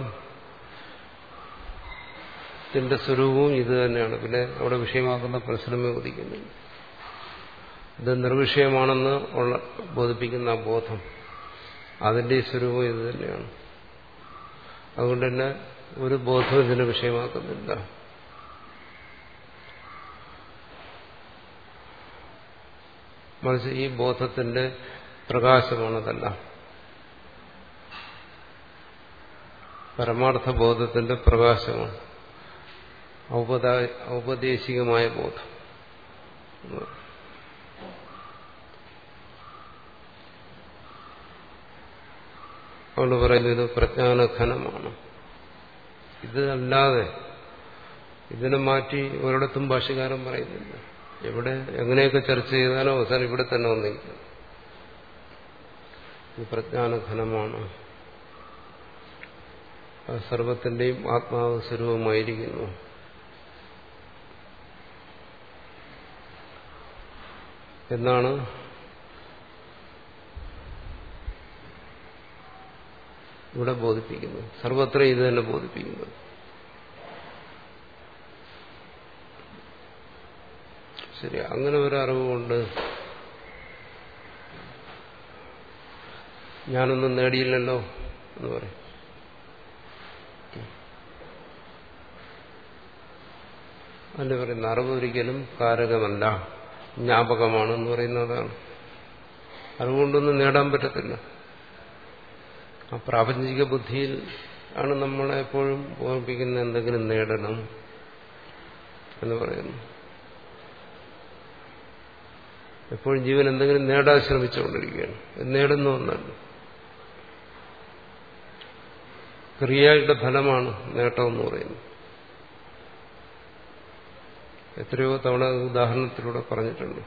ബോധത്തിന്റെ സ്വരൂപവും ഇത് തന്നെയാണ്. പിന്നെ അവിടെ വിഷയമാക്കുന്ന പരിശ്രമം ഉദിക്കുന്നില്ല. ഇത് നിർവിഷയമാണെന്ന് ഉള്ള ബോധിപ്പിക്കുന്ന ആ ബോധം, അതിന്റെ സ്വരൂപം ഇത് തന്നെയാണ്. അതുകൊണ്ട് തന്നെ ഒരു ബോധം ഇതിനെ വിഷയമാക്കുന്നില്ല. മറിച്ച് ഈ ബോധത്തിന്റെ പ്രകാശമാണതല്ല, പരമാർത്ഥ ബോധത്തിന്റെ പ്രകാശമാണ്, ഔപദേശികമായ ബോധം. അതുകൊണ്ട് പറയുന്നത് ഇത് പ്രജ്ഞാനഘനമാണ്. ഇത് അല്ലാതെ ഇതിനെ മാറ്റി ഒരിടത്തും ഭാഷ്യകാരൻ പറയുന്നില്ല. എവിടെ എങ്ങനെയൊക്കെ ചർച്ച ചെയ്താലും അവസാനം ഇവിടെ തന്നെ വന്നിരിക്കും. ഇത് പ്രജ്ഞാനഘനമാണ്, സർവത്തിന്റെയും ആത്മാവ് സ്വരൂപമായിരിക്കുന്നു. എന്നാണ് ഇവിടെ ബോധിപ്പിക്കുന്നത്. സർവത്ര ഇത് തന്നെ ബോധിപ്പിക്കുന്നത്. ശരി, അങ്ങനെ ഒരു അറിവുകൊണ്ട് ഞാനൊന്നും നേടിയില്ലല്ലോ എന്ന് പറയും. അല്ല പറയുന്ന അറിവ് ഒരിക്കലും കാരകമല്ല, ജ്ഞാപകമാണെന്ന് പറയുന്നതാണ്. അറിവുകൊണ്ടൊന്നും നേടാൻ പറ്റത്തില്ല. ആ പ്രാപഞ്ചിക ബുദ്ധിയിൽ ആണ് നമ്മളെ എപ്പോഴും ഓർമ്മിപ്പിക്കുന്ന എന്തെങ്കിലും നേടണം എന്ന് പറയുന്നു. എപ്പോഴും ജീവൻ എന്തെങ്കിലും നേടാൻ ശ്രമിച്ചുകൊണ്ടിരിക്കുകയാണ്. നേടുന്ന ഒന്നല്ല, ക്രിയയുടെ ഫലമാണ് നേട്ടമെന്ന് പറയുന്നത്. എത്രയോ തവണ ഉദാഹരണത്തിലൂടെ പറഞ്ഞിട്ടുണ്ട്.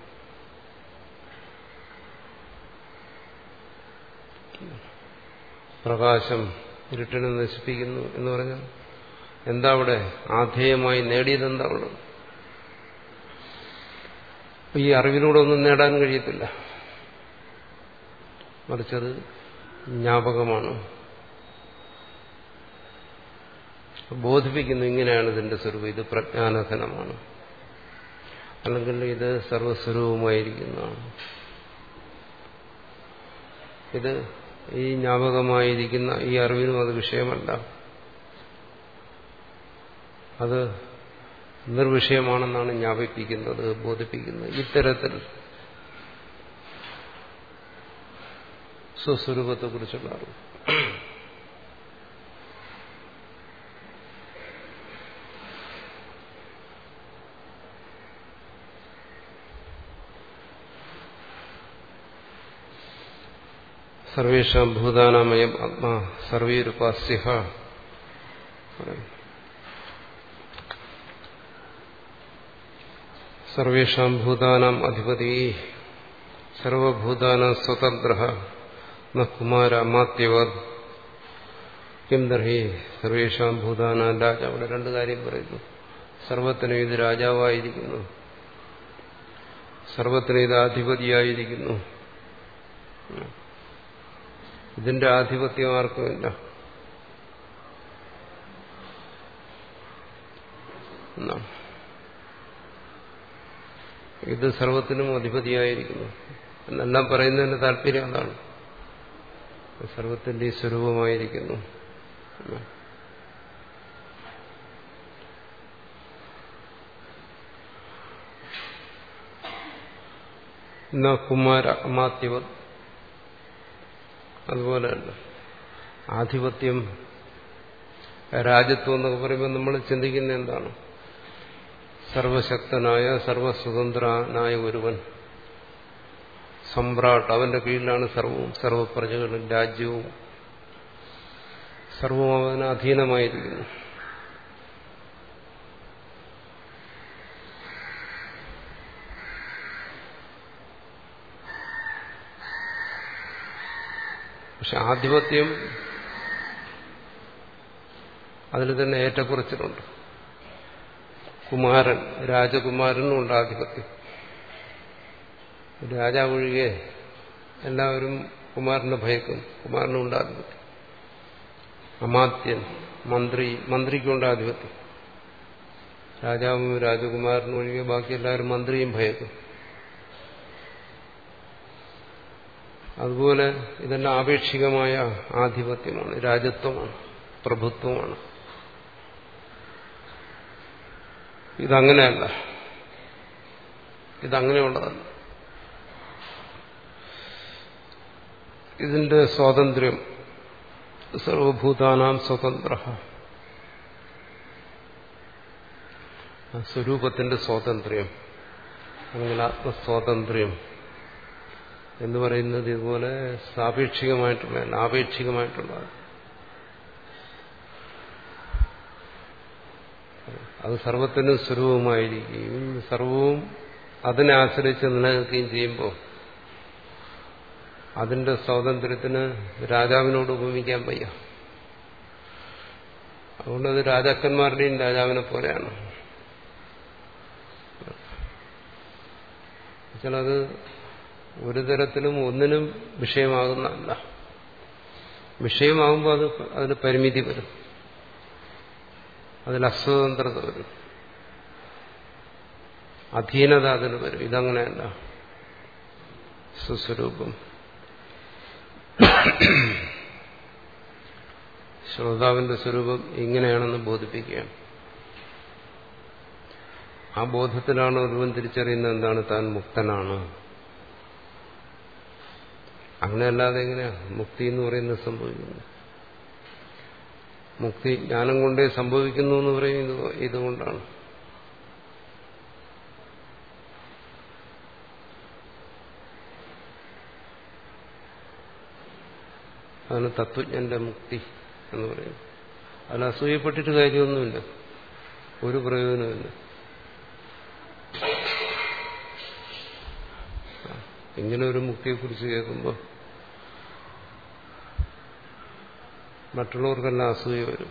പ്രകാശം ഇരുട്ടിനെ നശിപ്പിക്കുന്നു എന്ന് പറഞ്ഞാൽ എന്താ അവിടെ ആധേയമായി നേടിയതെന്താ ഉള്ളത്? ഈ അറിവിലൂടെ ഒന്നും നേടാൻ കഴിയത്തില്ല, മറിച്ചത് ജ്ഞാപകമാണ്. ബോധിപ്പിക്കുന്നു ഇങ്ങനെയാണ് ഇതിന്റെ സ്വരൂപം, ഇത് പ്രജ്ഞാനഘനമാണ്, അല്ലെങ്കിൽ ഇത് സർവസ്വരൂപമായിരിക്കുന്നതാണ്. ഇത് ഈ ജ്ഞാപകമായിരിക്കുന്ന ഈ അറിവിനും അത് വിഷയമല്ല, അത് നിർവിഷയമാണെന്നാണ് ജ്ഞാപിപ്പിക്കുന്നത്, ബോധിപ്പിക്കുന്നത്. ഇത്തരത്തിൽ സ്വസ്വരൂപത്തെക്കുറിച്ചുള്ള അറിവ്. സർവേഷാം ഭൂതാനാമയം ആത്മാ സർവീരുപാസ്യഃ. സർവേഷാം ഭൂതാനാം അധിപതി സർവഭൂതാനാം സ്വതന്ത്രഃ ന കുമാര മാത്യവത് കിം ദർഹി സർവേഷാം ഭൂതാനാം രാജ. അവിടെ രണ്ട് കാര്യം പറയുന്നു. സർവത്തിനും ഇത് രാജാവായിരിക്കുന്നു. സർവത്തിന് ഇത് ആധിപതിയായിരിക്കുന്നു. ഇതിന്റെ ആധിപത്യം ആർക്കുമില്ല. ഇത് സർവത്തിനും അധിപതിയായിരിക്കുന്നു എന്നെല്ലാം പറയുന്നതിന്റെ താല്പര്യം അതാണ്. സർവത്തിന്റെ സ്വരൂപമായിരിക്കുന്നു. എന്നാ കുമാര അമാത്യവ അതുപോലെയല്ല. ആധിപത്യം, രാജ്യത്വം എന്നൊക്കെ പറയുമ്പോൾ നമ്മൾ ചിന്തിക്കുന്ന എന്താണ്? സർവശക്തനായ സർവസ്വതന്ത്രനായ ഒരുവൻ, സമ്രാട്ട്, അവന്റെ കീഴിലാണ് സർവവും, സർവപ്രജകളും രാജ്യവും സർവവും അവന് അധീനമായിരിക്കുന്നു. പക്ഷെ ആധിപത്യം അതിൽ തന്നെ ഏറ്റക്കുറച്ചിലുണ്ട്. കുമാരൻ, രാജകുമാരനും ഉണ്ട് ആധിപത്യം. രാജാവ് ഒഴികെ എല്ലാവരും കുമാരനെ ഭയക്കുന്നു. കുമാരനും ഉണ്ട് ആധിപത്യം. അമാത്യൻ, മന്ത്രി, മന്ത്രിക്കുണ്ട് ആധിപത്യം. രാജാവും രാജകുമാരനും ഒഴികെ ബാക്കി എല്ലാവരും മന്ത്രിയും ഭയക്കും. അതുപോലെ ഇതെല്ലാം ആപേക്ഷികമായ ആധിപത്യമാണ്, രാജത്വമാണ്, പ്രഭുത്വമാണ്. ഇതങ്ങനെയല്ല, ഇതങ്ങനെയുള്ളതല്ല. ഇതിന്റെ സ്വാതന്ത്ര്യം, സർവഭൂതാനാം സ്വതന്ത്ര, സ്വരൂപത്തിന്റെ സ്വാതന്ത്ര്യം, അല്ലെങ്കിൽ ആത്മസ്വാതന്ത്ര്യം എന്ന് പറയുന്നത് ഇതുപോലെ സാപേക്ഷികമായിട്ടുള്ള, ആപേക്ഷികമായിട്ടുള്ളതാണ്. അത് സർവത്തിനും സ്വരൂപമായിരിക്കുകയും സർവവും അതിനെ ആശ്രയിച്ച് നിലനിൽക്കുകയും ചെയ്യുമ്പോൾ അതിന്റെ സ്വാതന്ത്ര്യത്തിന് രാജാവിനോട് ഉപമിക്കാൻ വയ്യ. അതുകൊണ്ടത് രാജാക്കന്മാരുടെയും രാജാവിനെ പോലെയാണ്. എന്നുവെച്ചാൽ ഒരു തരത്തിലും ഒന്നിനും വിഷയമാകുന്നതല്ല. വിഷയമാകുമ്പോൾ അത് അതിന് പരിമിതി വരും, അതിൽ അസ്വതന്ത്രത വരും, അധീനത അതിന് വരും. ഇതങ്ങനെയല്ല. സ്വസ്വരൂപം ശ്രോതാവിന്റെ സ്വരൂപം ഇങ്ങനെയാണെന്ന് ബോധിപ്പിക്കുകയാണ്. ആ ബോധത്തിലാണ് ഒരുവൻ തിരിച്ചറിയുന്നത് എന്താണ്, താൻ മുക്തനാണ്. അങ്ങനെയല്ലാതെ എങ്ങനെയാ മുക്തി എന്ന് പറയുന്നത് സംഭവിക്കുന്നു? മുക്തി ജ്ഞാനം കൊണ്ടേ സംഭവിക്കുന്നു എന്ന് പറയുന്നത് ഇതുകൊണ്ടാണ്. അതാണ് തത്വജ്ഞന്റെ മുക്തി എന്ന് പറയുന്നത്. അതിൽ അസൂയപ്പെട്ടിട്ട് കാര്യമൊന്നുമില്ല, ഒരു പ്രയോജനമില്ല. ഇങ്ങനെ ഒരു മുക്തിയെക്കുറിച്ച് കേൾക്കുമ്പോൾ മറ്റുള്ളവർക്കെല്ലാം അസൂയ വരും.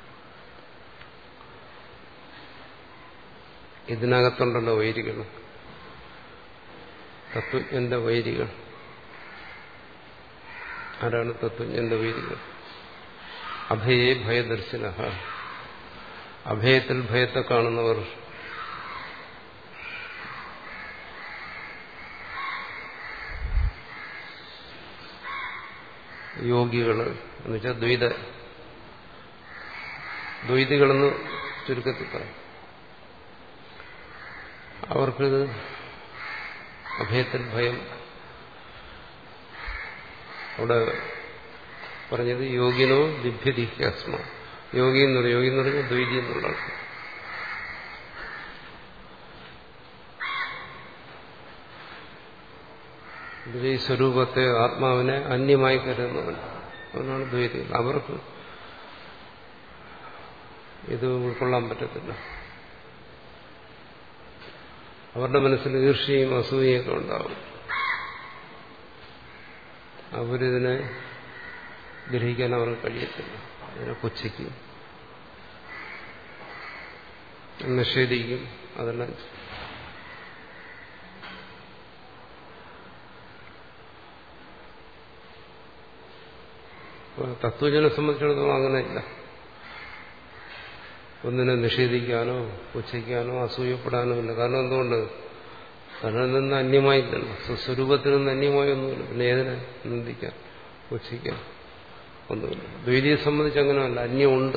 ഇതിനകത്തുണ്ടല്ലോ വൈരികൾ, തത്വജ്ഞന്റെ വൈരികൾ. ആരാണ് തത്വജ്ഞന്റെ വൈരികൾ? അഭയേ ഭയദർശിന, അഭയത്തിൽ ഭയത്തെ കാണുന്നവർ. യോഗികള് എന്ന് വെച്ചാൽ ദ്വൈത ദ്വൈതികളെന്ന് ചുരുക്കത്തിൽ പറയും. അവർക്കിത് അഭയത്തിൽ ഭയം. അവിടെ പറഞ്ഞത് യോഗിനോ ദിഭ്യതിഹ്യാസ്മ. യോഗി എന്ന് പറയും, യോഗി എന്ന് പറഞ്ഞാൽ ദ്വൈതി എന്നുള്ള ആൾക്ക്. ഇതിൽ ഈ സ്വരൂപത്തെ, ആത്മാവിനെ അന്യമായി കരുതുന്നവൻ, അവനാണ് ദ്വൈതി. അവർക്ക് ഇത് ഉൾക്കൊള്ളാൻ പറ്റത്തില്ല. അവരുടെ മനസ്സിൽ ഈർഷ്യയും അസൂയയൊക്കെ ഉണ്ടാവും. അവരിതിനെ ഗ്രഹിക്കാൻ അവർക്ക് കഴിയത്തില്ല. അതിനെ പുച്ഛിക്കും, നിഷേധിക്കും. അതെല്ലാം തത്വജ്ഞനെ സംബന്ധിച്ചിടത്തോളം അങ്ങനെയില്ല. ഒന്നിനെ നിഷേധിക്കാനോ പുച്ഛിക്കാനോ അസൂയപ്പെടാനോ ഇല്ല. കാരണം എന്തുകൊണ്ട്? തന്നിൽ നിന്ന് അന്യമായില്ലല്ലോ, സ്വസ്വരൂപത്തിൽ നിന്ന് അന്യമായി ഒന്നുമില്ല. പിന്നെ ഏതിനെ നിന്ദിക്കാൻ പുച്ഛിക്കാൻ ഒന്നുമില്ല. ദ്വൈതിയെ സംബന്ധിച്ച് അങ്ങനെയല്ല, അന്യമുണ്ട്.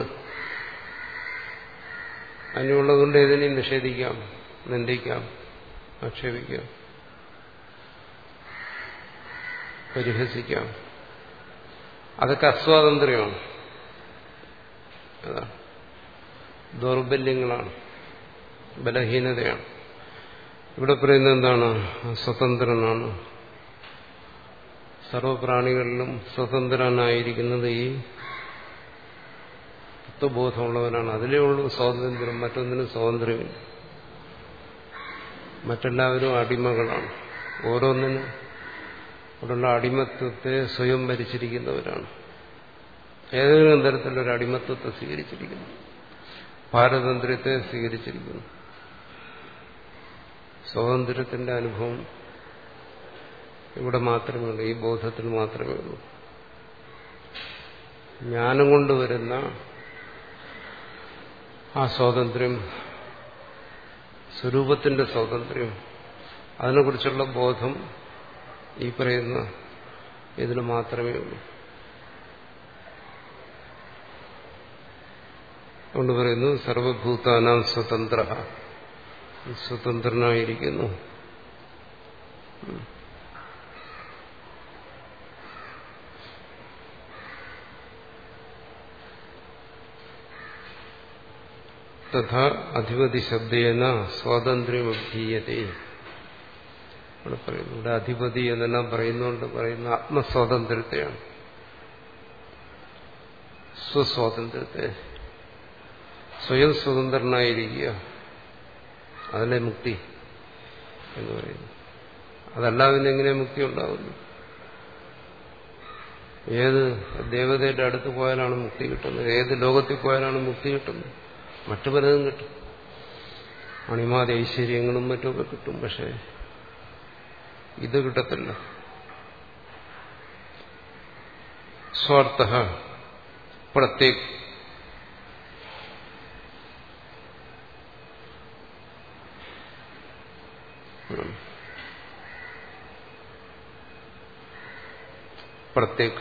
അന്യമുള്ളതുകൊണ്ട് ഏതിനെയും നിഷേധിക്കാം, നിന്ദിക്കാം, ആക്ഷേപിക്കാം, പരിഹസിക്കാം. അതൊക്കെ അസ്വാതന്ത്ര്യമാണ്, അതാണ് ദൗർബല്യങ്ങളാണ്, ബലഹീനതയാണ്. ഇവിടെ പറയുന്നത് എന്താണ്? സ്വതന്ത്രനാണ്. സർവപ്രാണികളിലും സ്വതന്ത്രനായിരിക്കുന്നത് ഈ തത്വബോധമുള്ളവനാണ്. അതിലേ ഉള്ളൂ സ്വാതന്ത്ര്യം, മറ്റൊന്നിനും സ്വാതന്ത്ര്യമില്ല. മറ്റെല്ലാവരും അടിമകളാണ്. ഓരോന്നിനും അവിടെയുള്ള അടിമത്വത്തെ സ്വയം ഭരിച്ചിരിക്കുന്നവരാണ്. ഏതെങ്കിലും തരത്തിലൊരു അടിമത്വത്തെ സ്വീകരിച്ചിരിക്കുന്നു, പാരതന്ത്ര്യത്തെ സ്വീകരിച്ചിരിക്കുന്നു. സ്വാതന്ത്ര്യത്തിന്റെ അനുഭവം ഇവിടെ മാത്രമേ ഉള്ളൂ, ഈ ബോധത്തിൽ മാത്രമേ ഉള്ളൂ. ജ്ഞാനം കൊണ്ടുവരുന്ന ആ സ്വാതന്ത്ര്യം, സ്വരൂപത്തിന്റെ സ്വാതന്ത്ര്യം, അതിനെക്കുറിച്ചുള്ള ബോധം ഈ പറയുന്ന ഇതിന് മാത്രമേ ഉള്ളൂ. അതുകൊണ്ട് പറയുന്നു സർവഭൂതാനാം സ്വതന്ത്ര, സ്വതന്ത്രനായിരിക്കുന്നു. തഥാ അധിപതി ശബ്ദേന സ്വാതന്ത്ര്യം അഭീയതേ. ഇവിടെ പറയുന്നു, ഇവിടെ അധിപതി എന്നെല്ലാം പറയുന്നുകൊണ്ട് പറയുന്ന ആത്മസ്വാതന്ത്ര്യത്തെയാണ്, സ്വസ്വാതന്ത്ര്യത്തെ. സ്വയം സ്വതന്ത്രനായിരിക്കുക, അതല്ലേ മുക്തി എന്ന് പറയുന്നു. അതല്ലാതെ എങ്ങനെ മുക്തി ഉണ്ടാകുന്നു? ഏത് ദേവതയുടെ അടുത്ത് പോയാലാണ് മുക്തി കിട്ടുന്നത്? ഏത് ലോകത്തിൽ പോയാലാണ് മുക്തി കിട്ടുന്നത്? മറ്റു പലതും കിട്ടും, അണിമാതി ഐശ്വര്യങ്ങളും മറ്റുമൊക്കെ കിട്ടും. പക്ഷെ ഇത് കിട്ടത്തില്ല. സ്വാർത്ഥ പ്രത്യേക പ്രത്യേക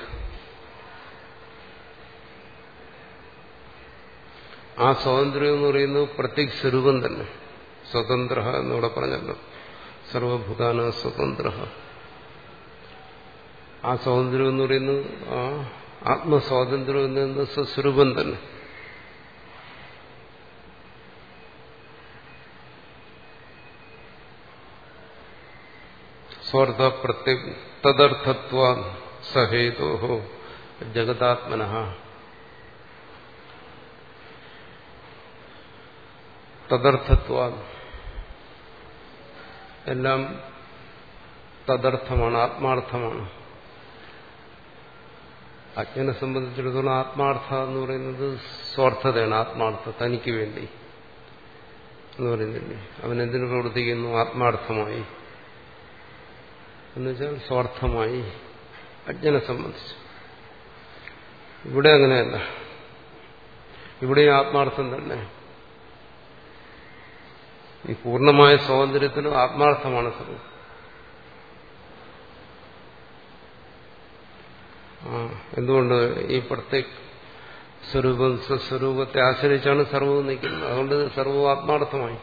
ആ സ്വാതന്ത്ര്യം എന്ന് പറയുന്നത് പ്രത്യേക സ്വരൂപം തന്നെ. സ്വതന്ത്ര എന്നിവിടെ പറഞ്ഞല്ലോ, സർവഭൂതാന സ്വതന്ത്ര. ആ സ്വാതന്ത്ര്യം എന്ന് പറയുന്നത് ആ ആത്മസ്വാതന്ത്ര്യം എന്ന് പറയുന്നത് സ്വസ്വരൂപം തന്നെ. സ്വാർത്ഥ പ്രത്യേക തദർത്ഥത്വ സഹേതോ ജഗതാത്മനഃ. തദർത്ഥത്വ എല്ലാം തദർത്ഥമാണ്, ആത്മാർത്ഥമാണ്. അജ്ഞനെ സംബന്ധിച്ചിടത്തോളം ആത്മാർത്ഥ എന്ന് പറയുന്നത് സ്വാർത്ഥതയാണ്. ആത്മാർത്ഥ, തനിക്ക് വേണ്ടി എന്ന് പറയുന്നില്ലേ, അവൻ എന്തിനു പ്രവർത്തിക്കുന്നു? ആത്മാർത്ഥമായി എന്നുവെച്ചാൽ സ്വാർത്ഥമായി. അജ്ഞനെ സംബന്ധിച്ച് ഇവിടെ അങ്ങനെയല്ല, ഇവിടെ ആത്മാർത്ഥം തന്നെ. ഈ പൂർണ്ണമായ സ്വാതന്ത്ര്യത്തിലും ആത്മാർത്ഥമാണ് സർവ്വം. ആ എന്തുകൊണ്ട്? ഈ പ്രത്യേക സ്വരൂപം സ്വസ്വരൂപത്തെ ആശ്രയിച്ചാണ് സർവ്വവും നിൽക്കുന്നത്. അതുകൊണ്ട് സർവ്വവും ആത്മാർത്ഥമായി.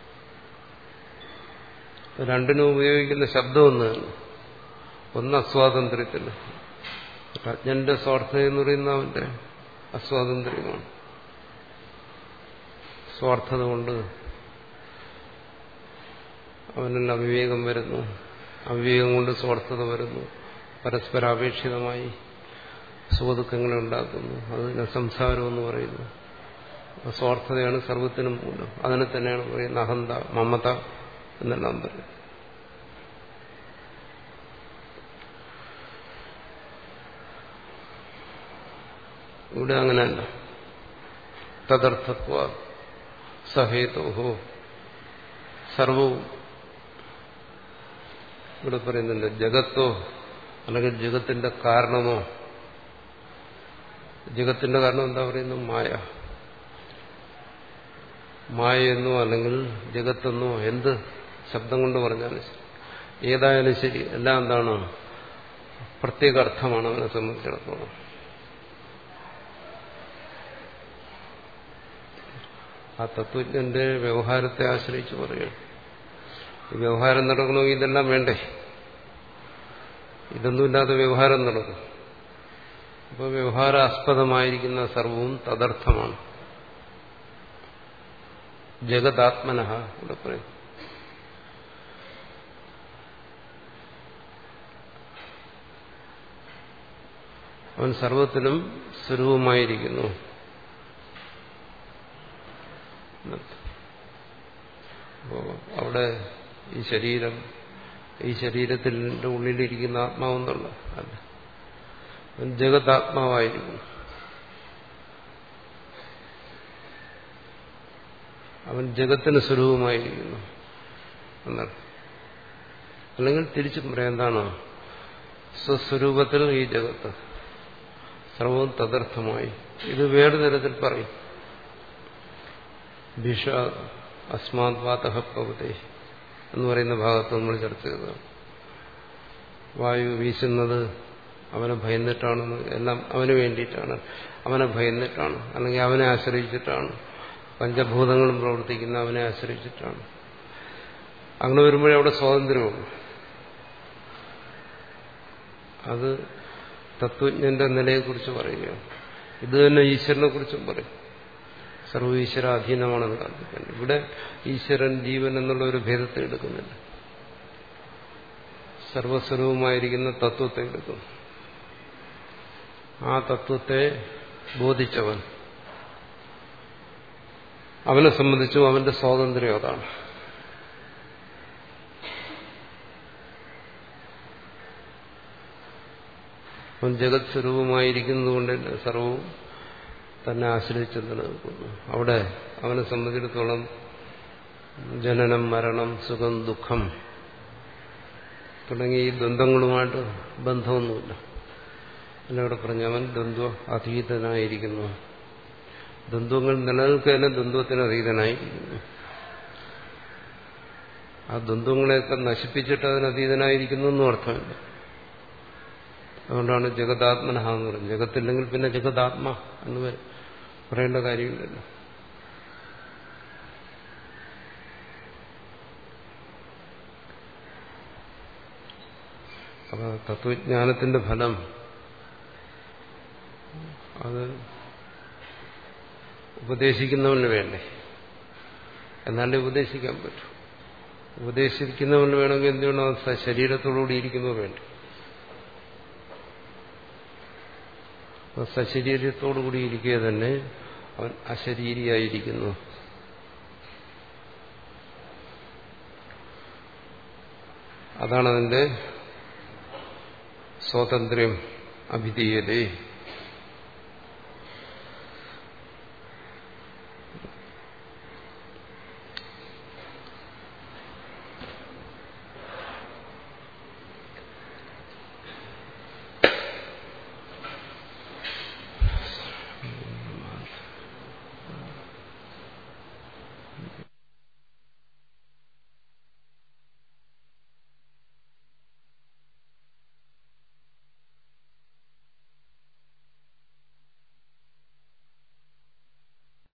രണ്ടിനും ഉപയോഗിക്കുന്ന ശബ്ദം ഒന്ന് തന്നെ. ഒന്ന് അസ്വാതന്ത്ര്യത്തിൽ, അജ്ഞന്റെ സ്വാർത്ഥത എന്ന് പറയുന്ന അവന്റെ അസ്വാതന്ത്ര്യമാണ്. സ്വാർത്ഥത കൊണ്ട് അവനിൽ അവിവേകം വരുന്നു, അവിവേകം കൊണ്ട് സ്വാർത്ഥത വരുന്നു, പരസ്പരാപേക്ഷിതമായി സുഖദുഃഖങ്ങളെ ഉണ്ടാക്കുന്നു. അതിനെ സംസാരം എന്ന് പറയുന്നു. സ്വാർത്ഥതയാണ് സർവത്തിനും മൂലം. അതിനെ തന്നെയാണ് പറയുന്നത് അഹന്ത, മമത എന്നെല്ലാം പറയും. ഇവിടെ അങ്ങനെയല്ല. തദർത്ഥത്വ സഹേതോഹോ സർവവും ഇവിടെ പറയുന്നുണ്ട്. ജഗത്തോ അല്ലെങ്കിൽ ജഗത്തിന്റെ കാരണമോ ജഗത്തിന്റെ കാരണം എന്താ പറയുന്നത്? മായ. മായ എന്നോ അല്ലെങ്കിൽ ജഗത്തെന്നോ എന്ത് ശബ്ദം കൊണ്ട് പറഞ്ഞാലും ശരി, ഏതായാലും ശരി, എല്ലാം എന്താണ്? പ്രത്യേക അർത്ഥമാണ് അവനെ സംബന്ധിച്ചിടത്തോളം. ആ തത്വജ്ഞന്റെ വ്യവഹാരത്തെ ആശ്രയിച്ച് പറയുകയാണ്. ഈ വ്യവഹാരം നടക്കണമെങ്കിൽ ഇതെല്ലാം വേണ്ടേ? ഇതൊന്നുമില്ലാതെ വ്യവഹാരം നടക്കും. അപ്പോൾ വ്യവഹാരാസ്പദമായിരിക്കുന്ന സർവവും തദർത്ഥമാണ്. ജഗതാത്മനഃ ഇവിടെ പറയും. അവൻ സർവത്തിലും സ്വരൂപമായിരിക്കുന്നു. അപ്പോ അവിടെ ഈ ശരീരം, ഈ ശരീരത്തിന്റെ ഉള്ളിലിരിക്കുന്ന ആത്മാവെന്നുള്ള അല്ല, അവൻ ജഗതാത്മാവായിരിക്കുന്നു. അവൻ ജഗത്തിന് സ്വരൂപമായിരിക്കുന്നു എന്നർത്ഥം. അല്ലെങ്കിൽ തിരിച്ചും പറയാം, എന്താണ്? സ്വസ്വരൂപത്തിൽ ഈ ജഗത്ത് സർവവും തദർത്ഥമായി. ഇത് വേറെ തരത്തിൽ പറയും. ഭിഷ അസ്മാത് വാതഃ പവതേ എന്ന് പറയുന്ന ഭാഗത്ത് നമ്മൾ ചർച്ച ചെയ്തതാണ്. വായു വീശുന്നത് അവനെ ഭയന്നിട്ടാണെന്ന്, എല്ലാം അവന് വേണ്ടിയിട്ടാണ്, അവനെ ഭയന്നിട്ടാണ്, അല്ലെങ്കിൽ അവനെ ആശ്രയിച്ചിട്ടാണ്. പഞ്ചഭൂതങ്ങളും പ്രവർത്തിക്കുന്ന അവനെ ആശ്രയിച്ചിട്ടാണ്. അങ്ങനെ വരുമ്പോഴേ അവിടെ സ്വാതന്ത്ര്യമുള്ളൂ. അത് തത്വജ്ഞന്റെ നിലയെക്കുറിച്ച് പറയുകയാണ്. ഇത് തന്നെ ഈശ്വരനെ കുറിച്ചും പറയും. സർവ ഈശ്വര അധീനമാണെന്ന് കൽപ്പിക്കാൻ. ഇവിടെ ഈശ്വരൻ ജീവൻ എന്നുള്ള ഒരു ഭേദത്തെ എടുക്കുന്നില്ല. സർവസ്വരൂപമായിരിക്കുന്ന തത്വത്തെ എടുക്കുന്നു. ആ തത്വത്തെ ബോധിച്ചവൻ, അവനെ സംബന്ധിച്ചും അവന്റെ സ്വാതന്ത്ര്യം അതാണ്. അവൻ ജഗത് സ്വരൂപമായിരിക്കുന്നതുകൊണ്ട് സർവവും തന്നെ ആശ്രയിച്ച് നിലനിൽക്കുന്നു. അവിടെ അവനെ സംബന്ധിച്ചിടത്തോളം ജനനം, മരണം, സുഖം, ദുഃഖം തുടങ്ങി ഈ ദ്വന്ദ്ങ്ങളുമായിട്ട് ബന്ധമൊന്നുമില്ല. എന്നവിടെ പറഞ്ഞ അവൻ ദ്വന്ദ്വ അതീതനായിരിക്കുന്നു. ദ്വന്ദ്വങ്ങൾ നിലനിൽക്കുകയല്ല, ദ്വന്ദ്വത്തിന് അതീതനായിരിക്കുന്നു. ആ ദ്വന്ദ്വങ്ങളെയൊക്കെ നശിപ്പിച്ചിട്ട് അതിന് അതീതനായിരിക്കുന്നു എന്നും അർത്ഥമില്ല. അതുകൊണ്ടാണ് ജഗതാത്മനഃ എന്ന് പറയുന്നത്. ജഗത്തില്ലെങ്കിൽ പിന്നെ ജഗതാത്മ എന്ന് പറയേണ്ട കാര്യമില്ലല്ലോ. അപ്പൊ തത്വജ്ഞാനത്തിന്റെ ഫലം അത് ഉപദേശിക്കുന്നവന് വേണ്ടേ? എന്നാലേ ഉപദേശിക്കാൻ പറ്റൂ. ഉപദേശിക്കുന്നവന് വേണമെങ്കിൽ എന്ത് വേണം? ശരീരത്തോടുകൂടി ഇരിക്കുന്നത് വേണ്ടേ? സശരീരത്തോടുകൂടി ഇരിക്കുക തന്നെ അവൻ അശരീരിയായിരിക്കുന്നു. അതാണ് അതിന്റെ സ്വാതന്ത്ര്യം. അഭിധീയതേ